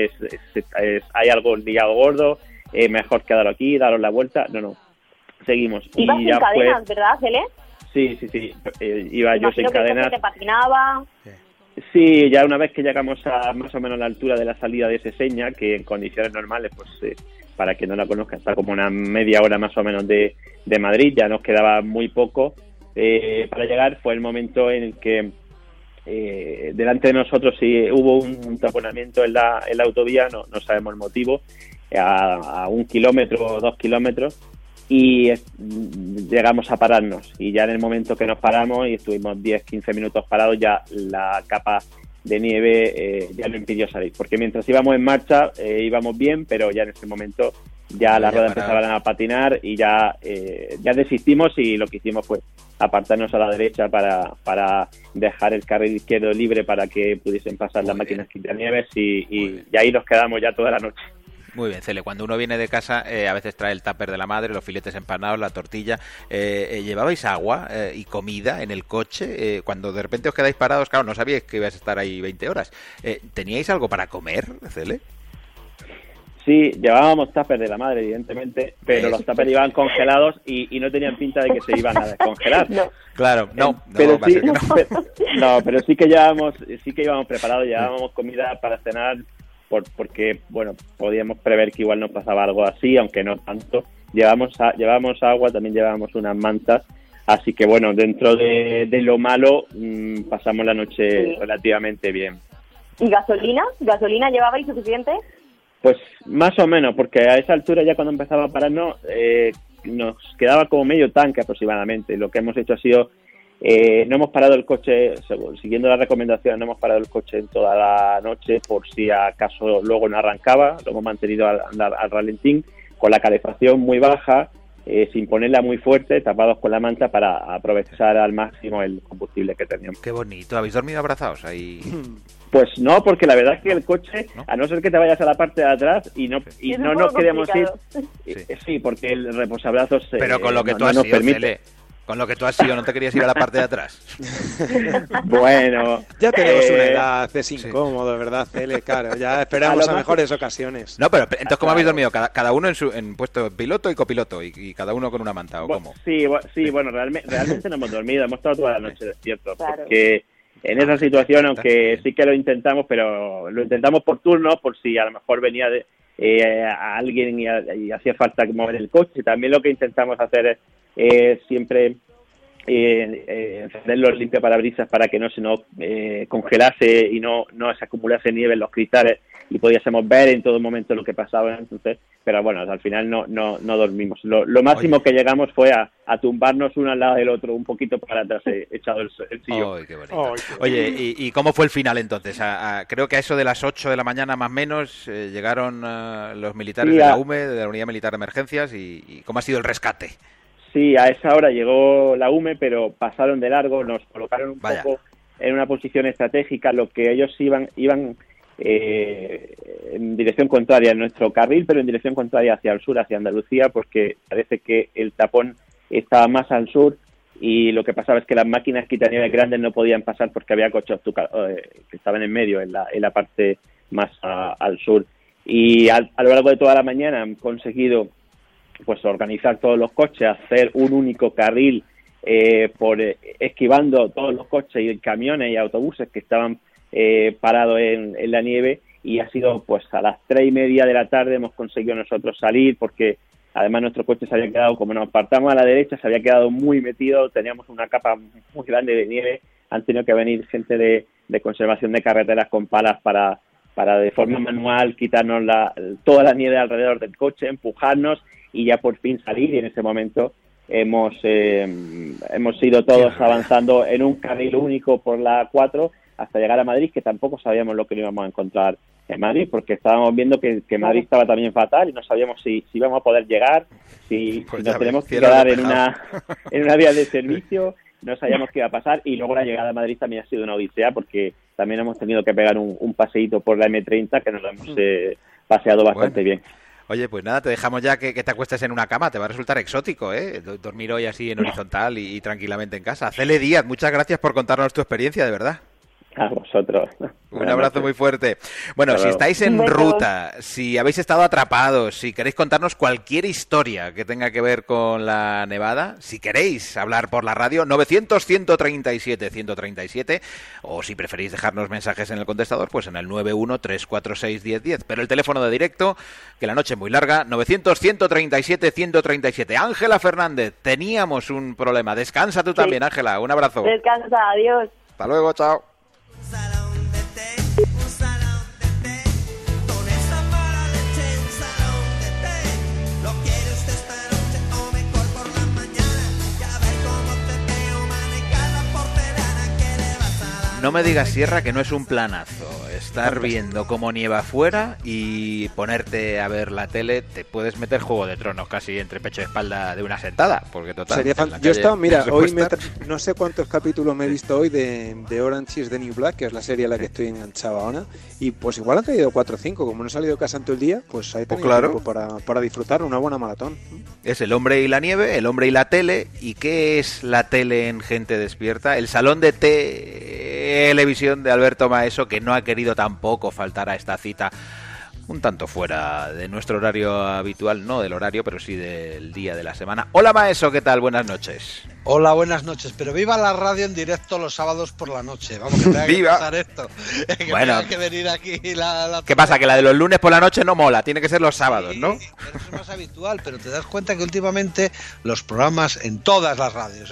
O: hay algo liado gordo, mejor quedarlo aquí, daros la vuelta. No, seguimos.
N: Ibas sin cadenas, ¿verdad, Cele?
O: Sí, iba yo sin cadenas.
N: ¿Te patinaba?
O: Sí, ya una vez que llegamos a más o menos la altura de la salida de Seseña, que en condiciones normales, pues para quien no la conozca, está como una media hora más o menos de Madrid, ya nos quedaba muy poco para llegar. Fue el momento en el que delante de nosotros sí hubo un taponamiento en la autovía, no sabemos el motivo, a 1 kilómetro o 2 kilómetros, y llegamos a pararnos, y ya en el momento que nos paramos y estuvimos 10-15 minutos parados, ya la capa de nieve ya lo impidió salir, porque mientras íbamos en marcha íbamos bien, pero ya en ese momento ya las ruedas empezaban a patinar y ya desistimos, y lo que hicimos fue apartarnos a la derecha para dejar el carril izquierdo libre para que pudiesen pasar las máquinas quitanieves, y ahí nos quedamos ya toda la noche.
C: Muy bien, Cele, cuando uno viene de casa a veces trae el tupper de la madre, los filetes empanados, la tortilla. ¿Llevabais agua y comida en el coche? Cuando de repente os quedáis parados, claro, no sabíais que ibais a estar ahí 20 horas. ¿Teníais algo para comer, Cele?
O: Sí, llevábamos tuppers de la madre, evidentemente, pero los tuppers iban congelados y no tenían pinta de que se iban a descongelar.
C: No. Claro,
O: pero sí que íbamos preparados, llevábamos comida para cenar, porque bueno, podíamos prever que igual nos pasaba algo así, aunque no tanto. Llevamos agua, también llevábamos unas mantas, así que bueno, dentro de lo malo pasamos la noche relativamente bien.
N: ¿Y gasolina? ¿Gasolina llevabais suficiente?
O: Pues más o menos, porque a esa altura ya cuando empezaba a pararnos nos quedaba como medio tanque aproximadamente. Lo que hemos hecho ha sido no hemos parado el coche, siguiendo la recomendación, no hemos parado el coche en toda la noche por si acaso luego no arrancaba. Lo hemos mantenido al ralentín, con la calefacción muy baja, sin ponerla muy fuerte, tapados con la manta para aprovechar al máximo el combustible que teníamos.
C: Qué bonito, ¿habéis dormido abrazados ahí?
O: Pues no, porque la verdad es que el coche, a no ser que te vayas a la parte de atrás y no nos queremos ir, sí, porque el reposabrazos
C: pero con lo que tú has sido, Cele, con lo que tú has sido, ¿no te querías ir a la parte de atrás?
O: Bueno,
G: ya tenemos una edad, es incómodo, ¿verdad, Cele? Claro, ya esperamos a mejores ocasiones.
C: No, pero entonces, ¿cómo habéis dormido? Cada uno en puesto piloto y copiloto, y cada uno con una manta, ¿o cómo?
O: Sí, bueno, realmente no hemos dormido, hemos estado toda la noche despiertos, porque en esa situación, aunque sí que lo intentamos, pero lo intentamos por turnos, por si a lo mejor venía a alguien y hacía falta mover el coche. También lo que intentamos hacer es siempre encender los limpiaparabrisas para que no se nos congelase y no se acumulase nieve en los cristales y pudiésemos ver en todo momento lo que pasaba. Entonces pero bueno, al final no dormimos. Lo máximo que llegamos fue a tumbarnos uno al lado del otro, un poquito para atrás, echado el sillón.
C: Qué bonito. Oye, ¿y cómo fue el final entonces? Creo que a eso de las 8 de la mañana más o menos llegaron los militares de la UME, de la Unidad Militar de Emergencias, y ¿cómo ha sido el rescate?
O: Sí, a esa hora llegó la UME, pero pasaron de largo, nos colocaron un poco en una posición estratégica, lo que ellos iban en dirección contraria a nuestro carril, pero en dirección contraria hacia el sur, hacia Andalucía, porque parece que el tapón estaba más al sur y lo que pasaba es que las máquinas quitanieves grandes no podían pasar porque había coches que estaban en medio, en la parte más al sur. Y a lo largo de toda la mañana han conseguido pues organizar todos los coches, hacer un único carril esquivando todos los coches y camiones y autobuses que estaban parados en la nieve, y ha sido pues a las 3:30 de la tarde hemos conseguido nosotros salir, porque además nuestro coche se había quedado, como nos apartamos a la derecha, se había quedado muy metido, teníamos una capa muy grande de nieve, han tenido que venir gente de conservación de carreteras con palas para de forma manual quitarnos toda la nieve alrededor del coche, empujarnos y ya por fin salir, y en ese momento hemos ido todos avanzando en un carril único por la 4 hasta llegar a Madrid, que tampoco sabíamos lo que íbamos a encontrar en Madrid, porque estábamos viendo que Madrid estaba también fatal y no sabíamos si íbamos a poder llegar, si nos tenemos que quedar en una vía de servicio, no sabíamos qué iba a pasar, y luego la llegada a Madrid también ha sido una odisea, porque también hemos tenido que pegar un paseíto por la M30 que nos lo hemos paseado bastante bien.
C: Oye, pues nada, te dejamos ya que te acuestes en una cama, te va a resultar exótico, dormir hoy así en horizontal y tranquilamente en casa. Cele Díaz, muchas gracias por contarnos tu experiencia, de verdad.
O: A vosotros.
C: Un abrazo muy fuerte. Bueno, si estáis en ruta, si habéis estado atrapados, si queréis contarnos cualquier historia que tenga que ver con la nevada, si queréis hablar por la radio, 900-137-137, o si preferís dejarnos mensajes en el contestador, pues en el 91-346-1010. Pero el teléfono de directo, que la noche es muy larga, 900-137-137. Ángela Fernández, teníamos un problema. Descansa tú también, Ángela. Un abrazo.
N: Descansa, adiós.
C: Hasta luego, chao. No me digas, Sierra, que no es un planazo estar viendo cómo nieva afuera y ponerte a ver la tele. Te puedes meter Juego de Tronos casi entre pecho y espalda de una sentada, porque total.
G: Yo estaba, mira, hoy no sé cuántos capítulos me he visto hoy de Orange is the New Black, que es la serie a la que estoy enganchado ahora, y pues igual han caído 4 o 5, como no he salido de casa en todo el día, pues ahí tengo tiempo para disfrutar una buena maratón.
C: Es El hombre y la nieve, El hombre y la tele. ¿Y qué es la tele en Gente Despierta? El salón de televisión de Alberto Maeso, que no ha querido tampoco faltar a esta cita un tanto fuera de nuestro horario habitual, no del horario, pero sí del día de la semana. Hola Maeso, ¿qué tal? Buenas noches.
P: Hola, buenas noches, pero viva la radio en directo los sábados por la noche. Vamos, que tenga que pasar esto. Que
C: bueno,
P: tenga que venir aquí la
C: ¿qué pasa? Que la de los lunes por la noche no mola, tiene que ser los sábados, ¿no?
P: Eso es más habitual, pero te das cuenta que últimamente los programas en todas las radios,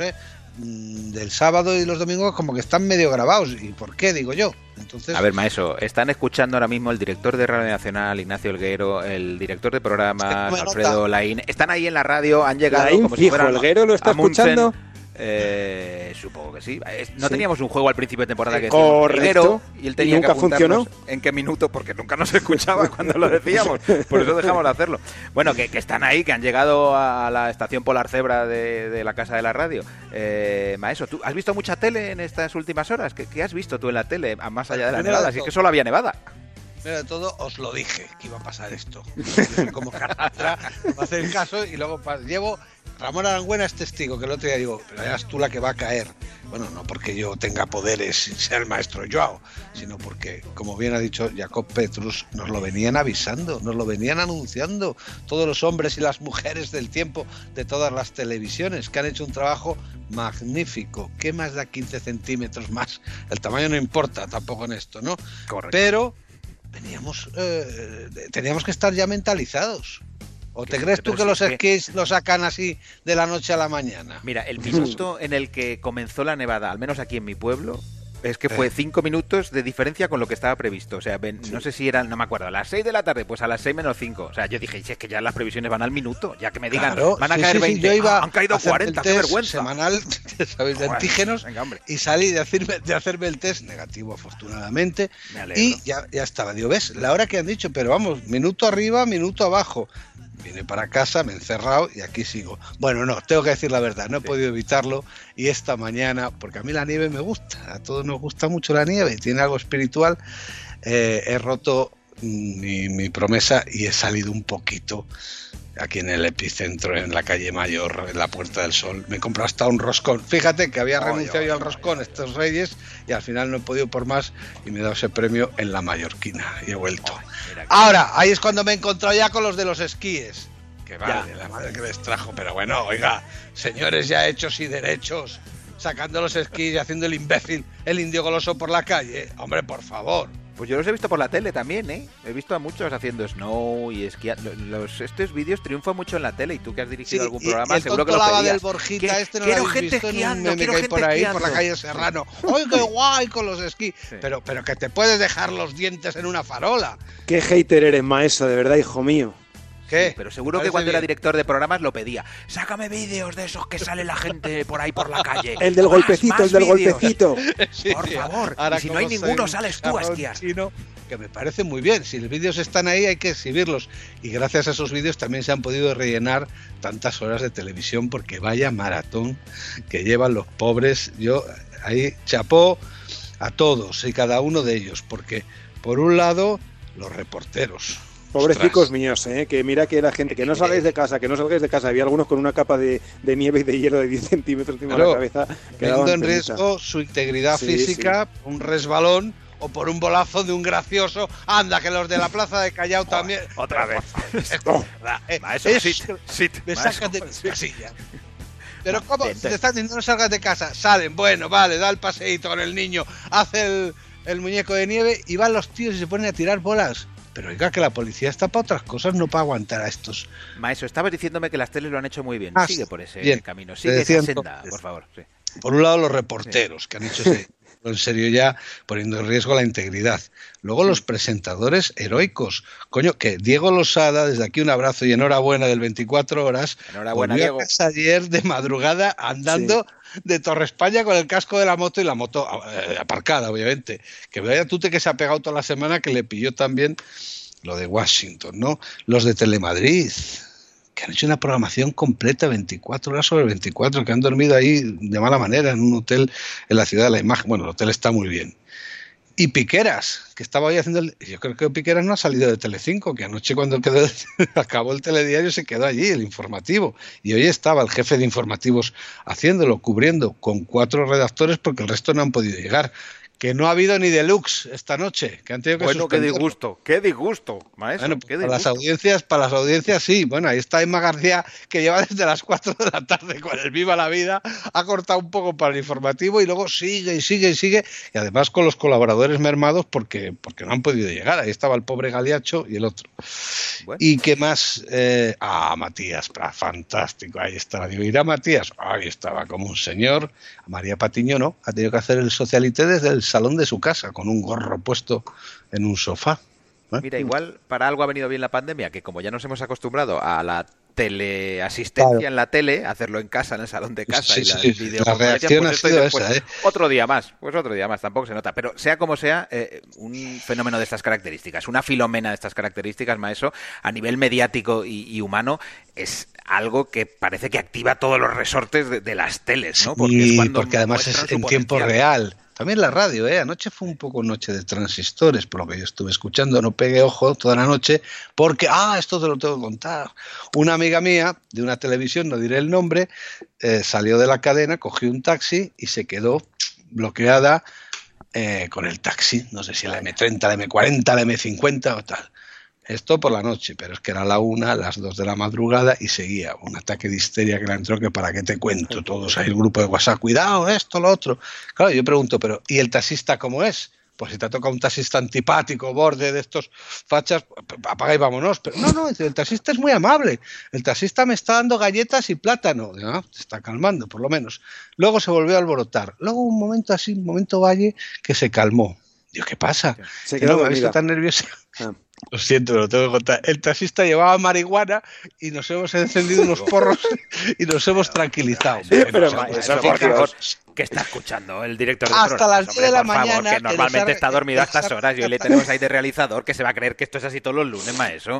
P: del sábado y los domingos como que están medio grabados. ¿Y por qué? Digo yo. Entonces,
C: a ver, Maeso, están escuchando ahora mismo el director de Radio Nacional, Ignacio Elguero, el director de programas, Alfredo Laín. Están ahí en la radio, han llegado
G: Laín,
C: como
G: fijo,
C: si fueran
G: Elguero lo está escuchando.
C: Supongo que sí. No teníamos un juego al principio de temporada que
G: correcto,
C: y él tenía
G: nunca
C: que apuntarnos
G: funcionó.
C: en qué minuto, porque nunca nos escuchaba cuando lo decíamos, por eso dejamos de hacerlo. Bueno, que están ahí, que han llegado a la estación Polar Cebra de la Casa de la Radio. Maeso, ¿tú has visto mucha tele en estas últimas horas? ¿Qué has visto tú en la tele, más allá de la nevada? Así que solo había nevada.
P: Primero de todo, os lo dije que iba a pasar esto. Yo soy como Carrantra, no me hacen caso y luego llevo... Ramón Arangüena es testigo, que el otro día digo, pero eras tú la que va a caer. Bueno, no porque yo tenga poderes sin ser el maestro Joao, sino porque, como bien ha dicho Jacob Petrus, nos lo venían avisando, nos lo venían anunciando todos los hombres y las mujeres del tiempo de todas las televisiones, que han hecho un trabajo magnífico. ¿Qué más da 15 centímetros más? El tamaño no importa tampoco en esto, ¿no?
C: Correcto.
P: Pero teníamos que estar ya mentalizados. ¿O te crees tú que los esquís lo sacan así de la noche a la mañana?
C: Mira, el minuto en el que comenzó la nevada, al menos aquí en mi pueblo, es que fue 5 minutos de diferencia con lo que estaba previsto. O sea, no sé si eran, no me acuerdo, a las 6 de la tarde, pues a las 6 menos 5. O sea, yo dije, si es que ya las previsiones van al minuto, ya que me digan, van a caer 20, han caído 40, qué vergüenza.
P: Semanal, ¿sabéis? De antígenos, y salí de hacerme el test negativo, afortunadamente, y ya estaba. Digo, ¿ves? La hora que han dicho, pero vamos, minuto arriba, minuto abajo. Vine para casa, me he encerrado y aquí sigo. Bueno, no, tengo que decir la verdad, no he podido evitarlo y esta mañana, porque a mí la nieve me gusta, a todos nos gusta mucho la nieve, tiene algo espiritual, he roto mi promesa y he salido un poquito aquí en el epicentro, en la calle Mayor, en la Puerta del Sol. Me he comprado hasta un roscón. Fíjate que había renunciado yo al roscón estos Reyes y al final no he podido por más y me he dado ese premio en la Mallorquina y he vuelto. Ahora, ahí es cuando me he encontrado ya con los de los esquíes. Que vale, la madre que les trajo. Pero bueno, oiga, señores ya hechos y derechos, sacando los esquís y haciendo el imbécil, el indio goloso por la calle. Hombre, por favor.
C: Pues yo los he visto por la tele también, ¿eh? He visto a muchos haciendo snow y esquiando. Estos vídeos triunfan mucho en la tele y tú que has dirigido algún programa seguro que lo pedías.
P: Del Borjita, no quiero gente esquiando, quiero gente por ahí esquiando. Por la calle Serrano. ¡Ay, qué guay con los esquís! Sí. Pero que te puedes dejar los dientes en una farola.
G: Qué hater eres, maestro, de verdad, hijo mío.
C: ¿Qué? Sí, pero seguro que cuando era director de programas lo pedía. Sácame vídeos de esos que sale la gente por ahí por la calle.
G: El del golpecito, el del golpecito.
C: Sí, por favor. Ahora, y si no hay ninguno, sales tú a esquiar.
P: Que me parece muy bien. Si los vídeos están ahí, hay que exhibirlos. Y gracias a esos vídeos también se han podido rellenar tantas horas de televisión, porque vaya maratón que llevan los pobres. Yo ahí chapó a todos y cada uno de ellos, porque por un lado, los reporteros.
G: Pobrecicos míos, que mira que la gente, que no salgáis de casa, había algunos con una capa de nieve y de hielo de 10 centímetros encima de la cabeza.
P: Quedando en riesgo su integridad física, un resbalón o por un bolazo de un gracioso. Anda, que los de la plaza de Callao también.
C: Otra vez.
P: Me sacan de mi casilla. Pero ¿cómo? Si te están diciendo no salgas de casa, salen, bueno, vale, da el paseíto con el niño, hace el muñeco de nieve y van los tíos y se ponen a tirar bolas. Pero oiga, que la policía está para otras cosas, no para aguantar a estos.
C: Maestro, estabas diciéndome que las teles lo han hecho muy bien. Sigue por ese camino, sigue esa senda, por favor. Sí.
P: Por un lado, los reporteros, que han hecho en serio ya, poniendo en riesgo la integridad. Luego los presentadores heroicos. Coño, que Diego Losada, desde aquí un abrazo y enhorabuena del 24 horas.
C: Enhorabuena, Diego.
P: A casa ayer de madrugada andando de Torre España con el casco de la moto y la moto aparcada, obviamente. Que vaya tute que se ha pegado toda la semana, que le pilló también lo de Washington, ¿no? Los de Telemadrid, que han hecho una programación completa 24 horas sobre 24, que han dormido ahí de mala manera en un hotel en la Ciudad de la Imagen. Bueno, el hotel está muy bien. Y Piqueras, que estaba ahí haciendo yo creo que Piqueras no ha salido de Telecinco, que anoche cuando acabó el telediario se quedó allí, el informativo. Y hoy estaba el jefe de informativos haciéndolo, cubriendo con 4 redactores porque el resto no han podido llegar. Que no ha habido ni deluxe esta noche, que han tenido que
C: suspender. Qué disgusto, maestro.
P: Bueno, para las audiencias sí. Bueno, ahí está Emma García, que lleva desde las 4 de la tarde con el Viva la Vida, ha cortado un poco para el informativo y luego sigue, y además con los colaboradores mermados porque no han podido llegar. Ahí estaba el pobre Galiacho y el otro. Bueno. ¿Y qué más? Matías, fantástico, ahí estaba. Digo, ¿irá Matías? Ahí estaba como un señor. A María Patiño no, ha tenido que hacer el socialité desde el salón de su casa, con un gorro puesto en un sofá.
C: Mira, igual para algo ha venido bien la pandemia, que como ya nos hemos acostumbrado a la teleasistencia en la tele, hacerlo en casa, en el salón de casa, y las videoconferencias,
P: la reacción ha sido esa,
C: otro día más, tampoco se nota, pero sea como sea, un fenómeno de estas características, una Filomena de estas características, maestro, a nivel mediático y humano, es algo que parece que activa todos los resortes de las teles, ¿no?
P: Porque además es en tiempo real. También la radio, anoche fue un poco noche de transistores, por lo que yo estuve escuchando, no pegué ojo toda la noche, porque, esto te lo tengo que contar. Una amiga mía de una televisión, no diré el nombre, salió de la cadena, cogió un taxi y se quedó bloqueada con el taxi, no sé si la M30, la M40, la M50 o tal. Esto por la noche, pero es que era la 1, las 2 de la madrugada y seguía un ataque de histeria que le entró, que para qué te cuento, todos ahí el grupo de WhatsApp, cuidado, esto, lo otro. Claro, yo pregunto, pero ¿y el taxista cómo es? pues si te toca un taxista antipático, borde de estos fachas, apaga y vámonos. Pero no, el taxista es muy amable. El taxista me está dando galletas y plátano. Se está calmando, por lo menos. Luego se volvió a alborotar. Luego un momento valle, que se calmó. Digo, ¿qué pasa?
G: Se quedó
P: me ha visto tan nervioso. Lo siento, lo tengo que contar. El taxista llevaba marihuana y nos hemos encendido unos porros y nos hemos tranquilizado.
C: Pero eso, por favor, ¿qué está escuchando el director de
P: hasta las 10 de la mañana?
C: Favor, que normalmente está dormido a estas horas y hoy le tenemos ahí de realizador que se va a creer que esto es así todos los lunes, maestro.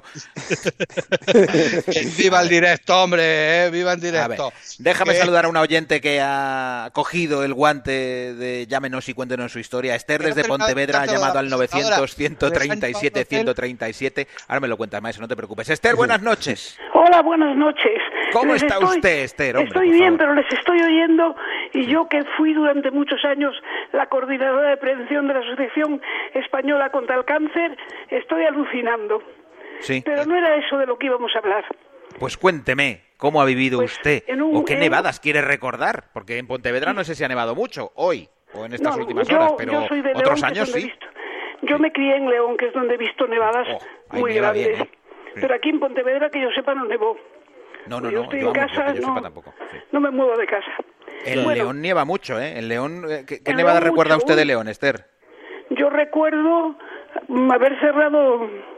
P: Viva el directo, hombre, viva el directo.
C: Déjame saludar a una oyente que ha cogido el guante de llámenos y cuéntenos su historia. Esther desde Pontevedra ha llamado al 900-137-137. Ahora me lo cuentas, maestro, no te preocupes. Esther, buenas noches.
Q: Hola, buenas noches.
C: ¿Cómo está usted, Esther? Hombre,
Q: estoy bien, pero les estoy oyendo y yo que fui durante muchos años la coordinadora de prevención de la Asociación Española contra el Cáncer, estoy alucinando.
C: Sí.
Q: Pero no era eso de lo que íbamos a hablar.
C: Pues cuénteme, ¿cómo ha vivido usted? ¿O qué nevadas quiere recordar? Porque en Pontevedra no sé si ha nevado mucho, hoy, o en estas últimas horas, pero
Q: yo soy de
C: otros
Q: León,
C: años sí.
Q: Yo me crié en León, que es donde he visto nevadas muy grandes. Bien, sí. Pero aquí en Pontevedra, que yo sepa, no nevó.
C: No,
Q: yo estoy en casa,
C: que yo sepa tampoco. Sí.
Q: No me muevo de casa.
C: En León nieva mucho, ¿eh? En León, ¿qué nevada recuerda usted de León, Esther?
Q: Yo recuerdo haber cerrado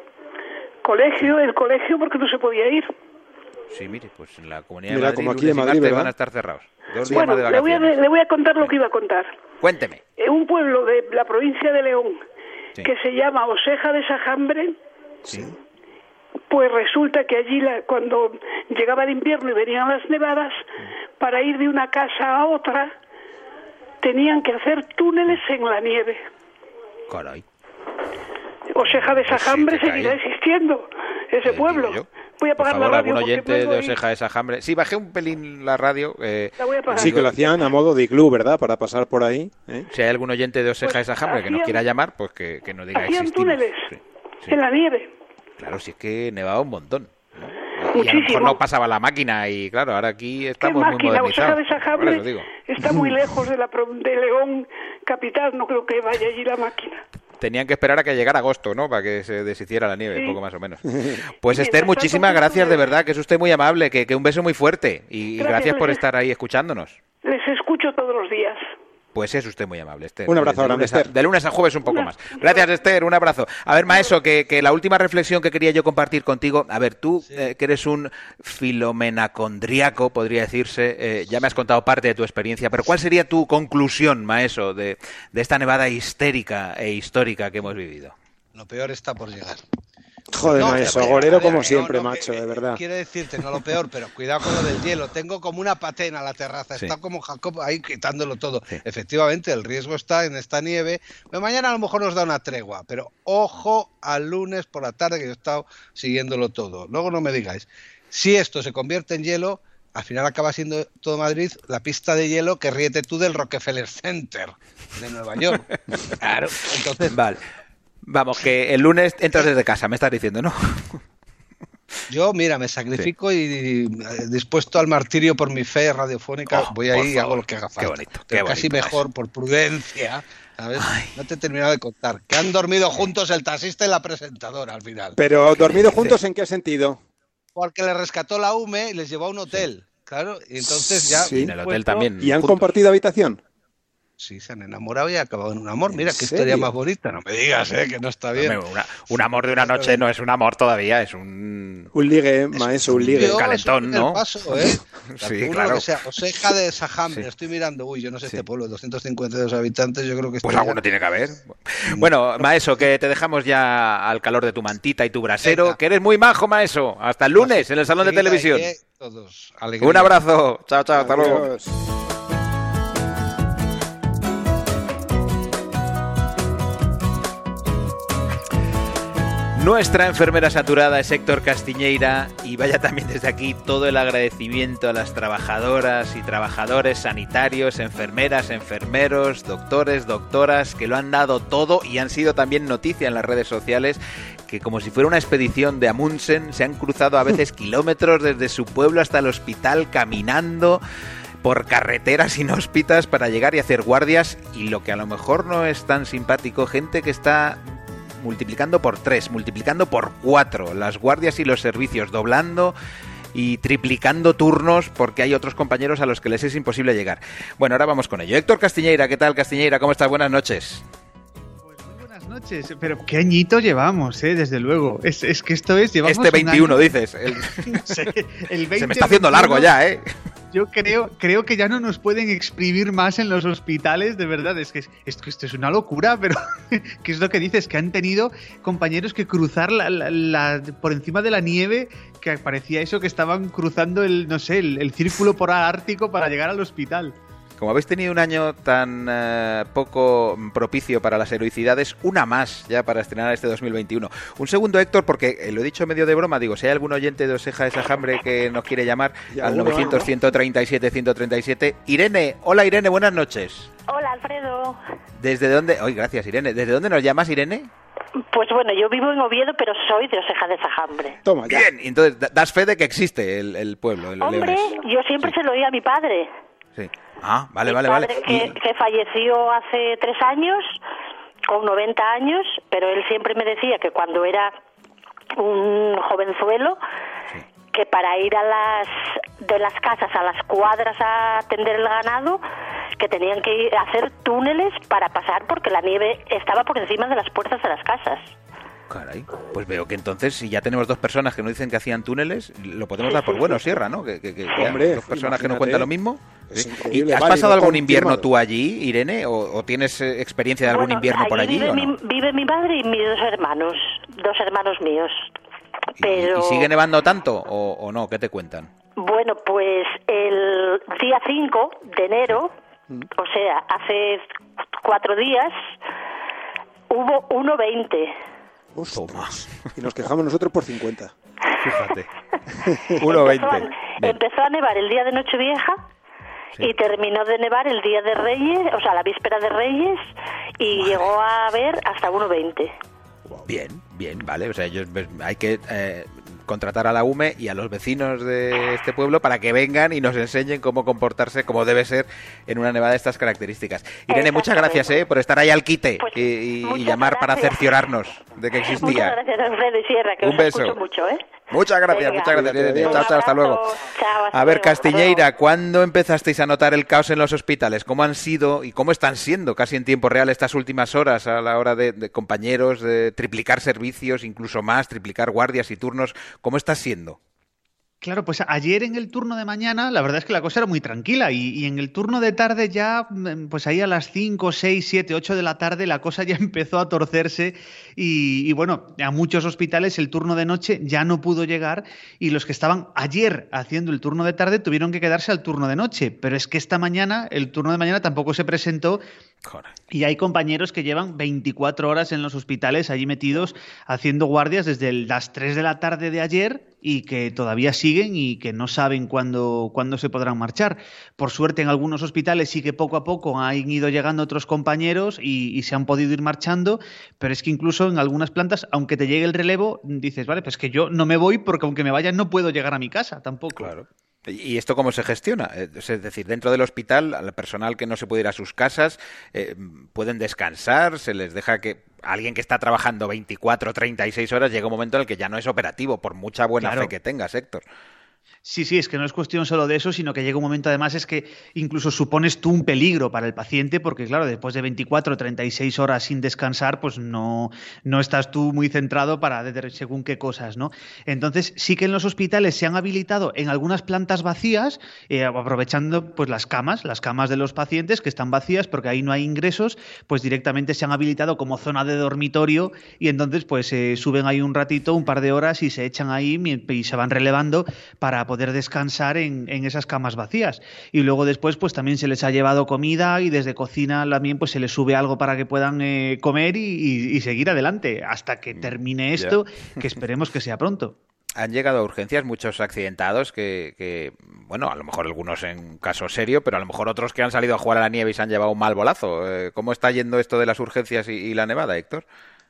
Q: el colegio porque no se podía ir.
C: Sí, mire, pues en la Comunidad de Madrid, como aquí en Madrid, van a estar cerrados.
Q: Bueno, le voy a contar lo que iba a contar.
C: Cuénteme.
Q: En un pueblo de la provincia de León, que se llama Oseja de Sajambre, pues resulta que allí cuando llegaba el invierno y venían las nevadas, para ir de una casa a otra tenían que hacer túneles en la nieve.
C: Caray.
Q: Oseja de Sajambre seguirá existiendo, ese pueblo. Voy a apagar la radio.
C: ¿Algún oyente de Oseja de Sajambre? Sí, bajé un pelín la radio.
Q: La voy a apagar.
G: Sí, que lo hacían a modo de iglú, ¿verdad? Para pasar por ahí.
C: Si hay algún oyente de Oseja de Sajambre que nos quiera llamar, pues que nos diga
Q: hacían
C: existimos.
Q: Túneles en la nieve.
C: Claro, si es que nevaba un montón.
Q: Muchísimo.
C: Y a lo mejor no pasaba la máquina y claro, ahora aquí estamos muy modernizados.
Q: Oseja de Sajambre está muy lejos de León capital, no creo que vaya allí la máquina.
C: Tenían que esperar a que llegara agosto, ¿no? Para que se deshiciera la nieve, poco más o menos. Pues Esther, muchísimas gracias, de verdad, que es usted muy amable, que un beso muy fuerte y gracias por estar ahí escuchándonos.
Q: Les escucho todos los días.
C: Pues es usted muy amable, Esther.
G: Un abrazo grande, Esther.
C: De lunes a jueves un poco más. Gracias, Esther, un abrazo. A ver, maestro, que la última reflexión que quería yo compartir contigo, a ver, tú que eres un filomenacondriaco, podría decirse, ya me has contado parte de tu experiencia, pero ¿cuál sería tu conclusión, maestro, de esta nevada histérica e histórica que hemos vivido?
P: Lo peor está por llegar.
G: Joder, maestro, agorero como siempre, macho, de verdad.
P: Quiero decirte, no lo peor, pero cuidado con lo del hielo. Tengo como una patena la terraza, está como Jacob ahí quitándolo todo. Sí. Efectivamente, el riesgo está en esta nieve. Bueno, mañana a lo mejor nos da una tregua, pero ojo al lunes por la tarde, que yo he estado siguiéndolo todo. Luego no me digáis, si esto se convierte en hielo, al final acaba siendo todo Madrid la pista de hielo que ríete tú del Rockefeller Center de Nueva York. Claro, entonces...
C: Vale. Vamos, que el lunes entras desde casa, me estás diciendo, ¿no?
P: Yo, mira, me sacrifico y dispuesto al martirio por mi fe radiofónica, voy ahí y hago lo que haga falta.
C: Qué bonito, qué bonito.
P: Casi mejor, por prudencia, ¿sabes? No te he terminado de contar. Que han dormido juntos el taxista y la presentadora al final.
G: Pero, ¿dormido juntos en qué sentido?
P: Porque le rescató la UME y les llevó a un hotel, claro, y entonces ya...
C: Sí, en el hotel también.
G: ¿Y han compartido habitación?
P: Sí, se han enamorado y ha acabado en un amor. Mira, qué historia más bonita. No me digas, que no está bien.
C: Un amor de una noche no es un amor todavía, es un...
G: Un ligue, maestro, un ligue.
C: Un calentón, ¿no?
P: Paso,
C: sí, claro.
P: Que sea, Oseja de Sajambre, estoy mirando. Uy, yo no sé este pueblo, 252 habitantes, yo creo que...
C: Pues alguno tiene que haber. Bueno, maestro, que te dejamos ya al calor de tu mantita y tu brasero. Venga. Que eres muy majo, maestro. Hasta el lunes en el Salón de Televisión.
P: Todos.
C: Un abrazo. Chao, chao. Hasta luego. Nuestra enfermera saturada es Héctor Castiñeira y vaya también desde aquí todo el agradecimiento a las trabajadoras y trabajadores sanitarios, enfermeras, enfermeros, doctores, doctoras que lo han dado todo y han sido también noticia en las redes sociales, que como si fuera una expedición de Amundsen se han cruzado a veces kilómetros desde su pueblo hasta el hospital caminando. por carreteras inhóspitas para llegar y hacer guardias, y lo que a lo mejor no es tan simpático, gente que está multiplicando por 3, multiplicando por 4 las guardias y los servicios, doblando y triplicando turnos porque hay otros compañeros a los que les es imposible llegar. Bueno, ahora vamos con ello. Héctor Castiñeira, ¿qué tal, Castiñeira? ¿Cómo estás? Buenas noches.
R: Buenas noches, pero qué añito llevamos, desde luego. Es que esto es... Llevamos
C: este 21, dices.
R: El 20,
C: se me está haciendo 21, largo ya,
R: Yo creo que ya no nos pueden exprimir más en los hospitales, de verdad. Es que esto es una locura, pero ¿qué es lo que dices? Que han tenido compañeros que cruzar por encima de la nieve, que parecía eso que estaban cruzando el círculo polar ártico para llegar al hospital.
C: Como habéis tenido un año tan poco propicio para las heroicidades, una más ya para estrenar este 2021. Un segundo, Héctor, porque lo he dicho medio de broma, digo, si hay algún oyente de Oseja de Sajambre que nos quiere llamar al 900-137-137. Irene, hola Irene, buenas noches.
S: Hola Alfredo.
C: ¿Desde dónde? Gracias Irene. ¿Desde dónde nos llamas, Irene?
S: Pues bueno, yo vivo en Oviedo, pero soy de Oseja de Sajambre.
C: Toma, ya. Bien, entonces das fe de que existe el pueblo, el
S: Hombre,
C: leonés.
S: yo siempre se lo oí a mi padre.
C: Sí. Ah, vale.
S: Mi padre que falleció hace 3 años, con 90 años, pero él siempre me decía que cuando era un jovenzuelo, que para ir de las casas a las cuadras a atender el ganado, que tenían que hacer túneles para pasar porque la nieve estaba por encima de las puertas de las casas.
C: Caray, pues veo que entonces, si ya tenemos 2 personas que nos dicen que hacían túneles, lo podemos dar por bueno, Sierra, ¿no? Que
G: hombre,
C: 2 personas que nos cuentan lo mismo.
G: ¿Y
C: has pasado algún invierno tú allí, Irene? ¿O tienes experiencia de algún invierno por allí?
S: Vive mi madre y mis 2 hermanos míos. Pero...
C: ¿Y sigue nevando tanto o no? ¿Qué te cuentan?
S: Bueno, pues el día 5 de enero, o sea, hace 4 días, hubo 1,20.
C: Toma.
G: Y nos quejamos nosotros por 50.
C: Fíjate. 1,20.
S: Empezó a nevar el día de Nochevieja y terminó de nevar el día de Reyes, o sea, la víspera de Reyes, y llegó a haber hasta 1,20.
C: Bien, vale. O sea, hay que contratar a la UME y a los vecinos de este pueblo para que vengan y nos enseñen cómo comportarse como debe ser en una nevada de estas características. Irene, muchas gracias por estar ahí al quite y llamar para cerciorarnos de que existía.
S: Muchas gracias, Alfredo y Sierra, que
C: un
S: os
C: beso.
S: escucho mucho,
C: Muchas gracias, Irene. Chao, hasta luego.
S: Chao,
C: a ver, Castiñeira, ¿cuándo empezasteis a notar el caos en los hospitales? ¿Cómo han sido y cómo están siendo casi en tiempo real estas últimas horas a la hora de compañeros, de triplicar servicios, incluso más, triplicar guardias y turnos? ¿Cómo está siendo?
R: Claro, pues ayer en el turno de mañana la verdad es que la cosa era muy tranquila y en el turno de tarde ya, pues ahí a las 5, 6, 7, 8 de la tarde la cosa ya empezó a torcerse y bueno, a muchos hospitales el turno de noche ya no pudo llegar y los que estaban ayer haciendo el turno de tarde tuvieron que quedarse al turno de noche, pero es que esta mañana, el turno de mañana tampoco se presentó. Y hay compañeros que llevan 24 horas en los hospitales allí metidos haciendo guardias desde las 3 de la tarde de ayer y que todavía siguen y que no saben cuándo se podrán marchar. Por suerte en algunos hospitales sí que poco a poco han ido llegando otros compañeros y se han podido ir marchando, pero es que incluso en algunas plantas, aunque te llegue el relevo, dices, vale, pues que yo no me voy porque aunque me vaya no puedo llegar a mi casa tampoco.
C: Claro. ¿Y esto cómo se gestiona? Es decir, dentro del hospital, al personal que no se puede ir a sus casas, ¿pueden descansar? ¿Se les deja que alguien que está trabajando 24, 36 horas llega un momento en el que ya no es operativo, por mucha buena fe que tengas, Héctor?
R: Sí, es que no es cuestión solo de eso, sino que llega un momento además es que incluso supones tú un peligro para el paciente porque claro, después de 24 o 36 horas sin descansar, pues no estás tú muy centrado para según qué cosas, ¿no? Entonces sí que en los hospitales se han habilitado en algunas plantas vacías, aprovechando pues las camas de los pacientes que están vacías porque ahí no hay ingresos, pues directamente se han habilitado como zona de dormitorio y entonces pues suben ahí un ratito, un par de horas y se echan ahí y se van relevando para poder descansar en esas camas vacías. Y luego después pues también se les ha llevado comida y desde cocina también pues se les sube algo para que puedan comer y seguir adelante hasta que termine esto, que esperemos que sea pronto.
C: Han llegado a urgencias muchos accidentados que, bueno, a lo mejor algunos en caso serio, pero a lo mejor otros que han salido a jugar a la nieve y se han llevado un mal bolazo. ¿Cómo está yendo esto de las urgencias y la nevada, Héctor?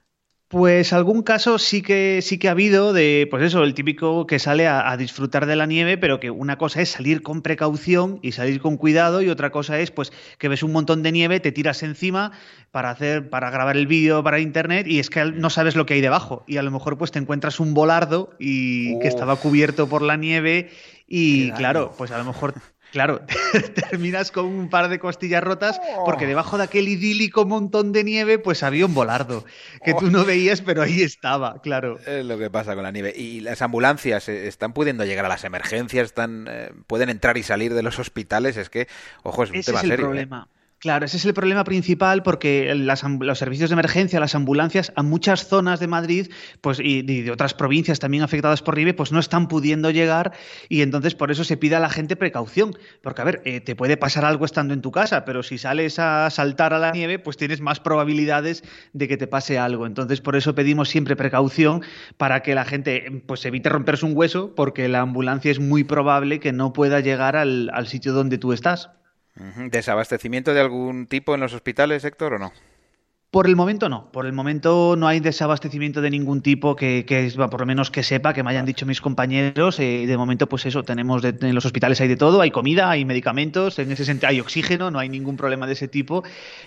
R: Pues algún caso sí que ha habido de, pues eso, el típico que sale a disfrutar de la nieve, pero que una cosa es salir con precaución y salir con cuidado, y otra cosa es pues que ves un montón de nieve, te tiras encima para grabar el vídeo para internet, y es que no sabes lo que hay debajo, y a lo mejor pues te encuentras un volardo y que estaba cubierto por la nieve, y claro, pues a lo mejor... Claro, terminas con un par de costillas rotas porque debajo de aquel idílico montón de nieve pues había un volardo que tú no veías, pero ahí estaba, claro.
C: Es lo que pasa con la nieve. ¿Y las ambulancias están pudiendo llegar a las emergencias? ¿Pueden entrar y salir de los hospitales? Es que, ojo, es un tema serio. Ese es el
R: problema. Claro, ese es el problema principal, porque los servicios de emergencia, las ambulancias, a muchas zonas de Madrid pues y de otras provincias también afectadas por nieve, pues no están pudiendo llegar, y entonces por eso se pide a la gente precaución. Porque, a ver, te puede pasar algo estando en tu casa, pero si sales a saltar a la nieve, pues tienes más probabilidades de que te pase algo. Entonces por eso pedimos siempre precaución para que la gente pues evite romperse un hueso, porque la ambulancia es muy probable que no pueda llegar al sitio donde tú estás.
C: ¿Desabastecimiento de algún tipo en los hospitales, Héctor, o no?
R: Por el momento no. Por el momento no hay desabastecimiento de ningún tipo que por lo menos que sepa, que me hayan dicho mis compañeros. De momento, pues eso, tenemos en los hospitales hay de todo, hay comida, hay medicamentos, en ese sentido hay oxígeno, no hay ningún problema de ese tipo.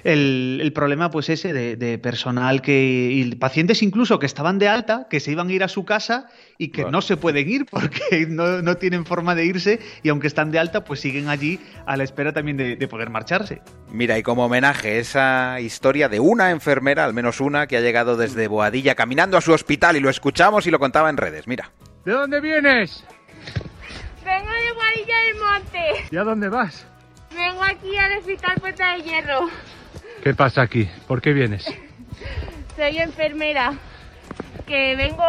R: El problema, pues ese de personal y pacientes incluso que estaban de alta, que se iban a ir a su casa y que no se pueden ir porque no tienen forma de irse, y aunque están de alta, pues siguen allí a la espera también de poder marcharse.
C: Mira, y como homenaje esa historia de una enfermera, al menos una, que ha llegado desde Boadilla caminando a su hospital, y lo escuchamos y lo contaba en redes. Mira.
J: ¿De dónde vienes?
K: Vengo de Boadilla del Monte.
J: ¿Y a dónde vas?
K: Vengo aquí al Hospital Puerta de Hierro.
J: ¿Qué pasa aquí? ¿Por qué vienes?
K: Soy enfermera, que vengo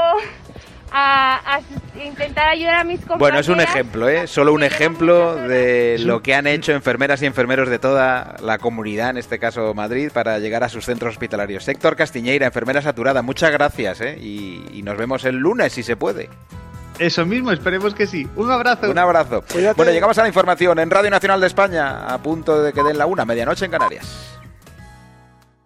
K: a intentar ayudar a mis compañeras.
C: Bueno, es un ejemplo, solo un ejemplo de lo que han hecho enfermeras y enfermeros de toda la comunidad, en este caso Madrid, para llegar a sus centros hospitalarios. Héctor Castiñeira, enfermera saturada, muchas gracias, y nos vemos el lunes si se puede.
R: Eso mismo, esperemos que sí. Un abrazo.
C: Un abrazo.
G: Cuídate.
C: Bueno, llegamos a la información en Radio Nacional de España, a punto de que den la 1:00, medianoche en Canarias.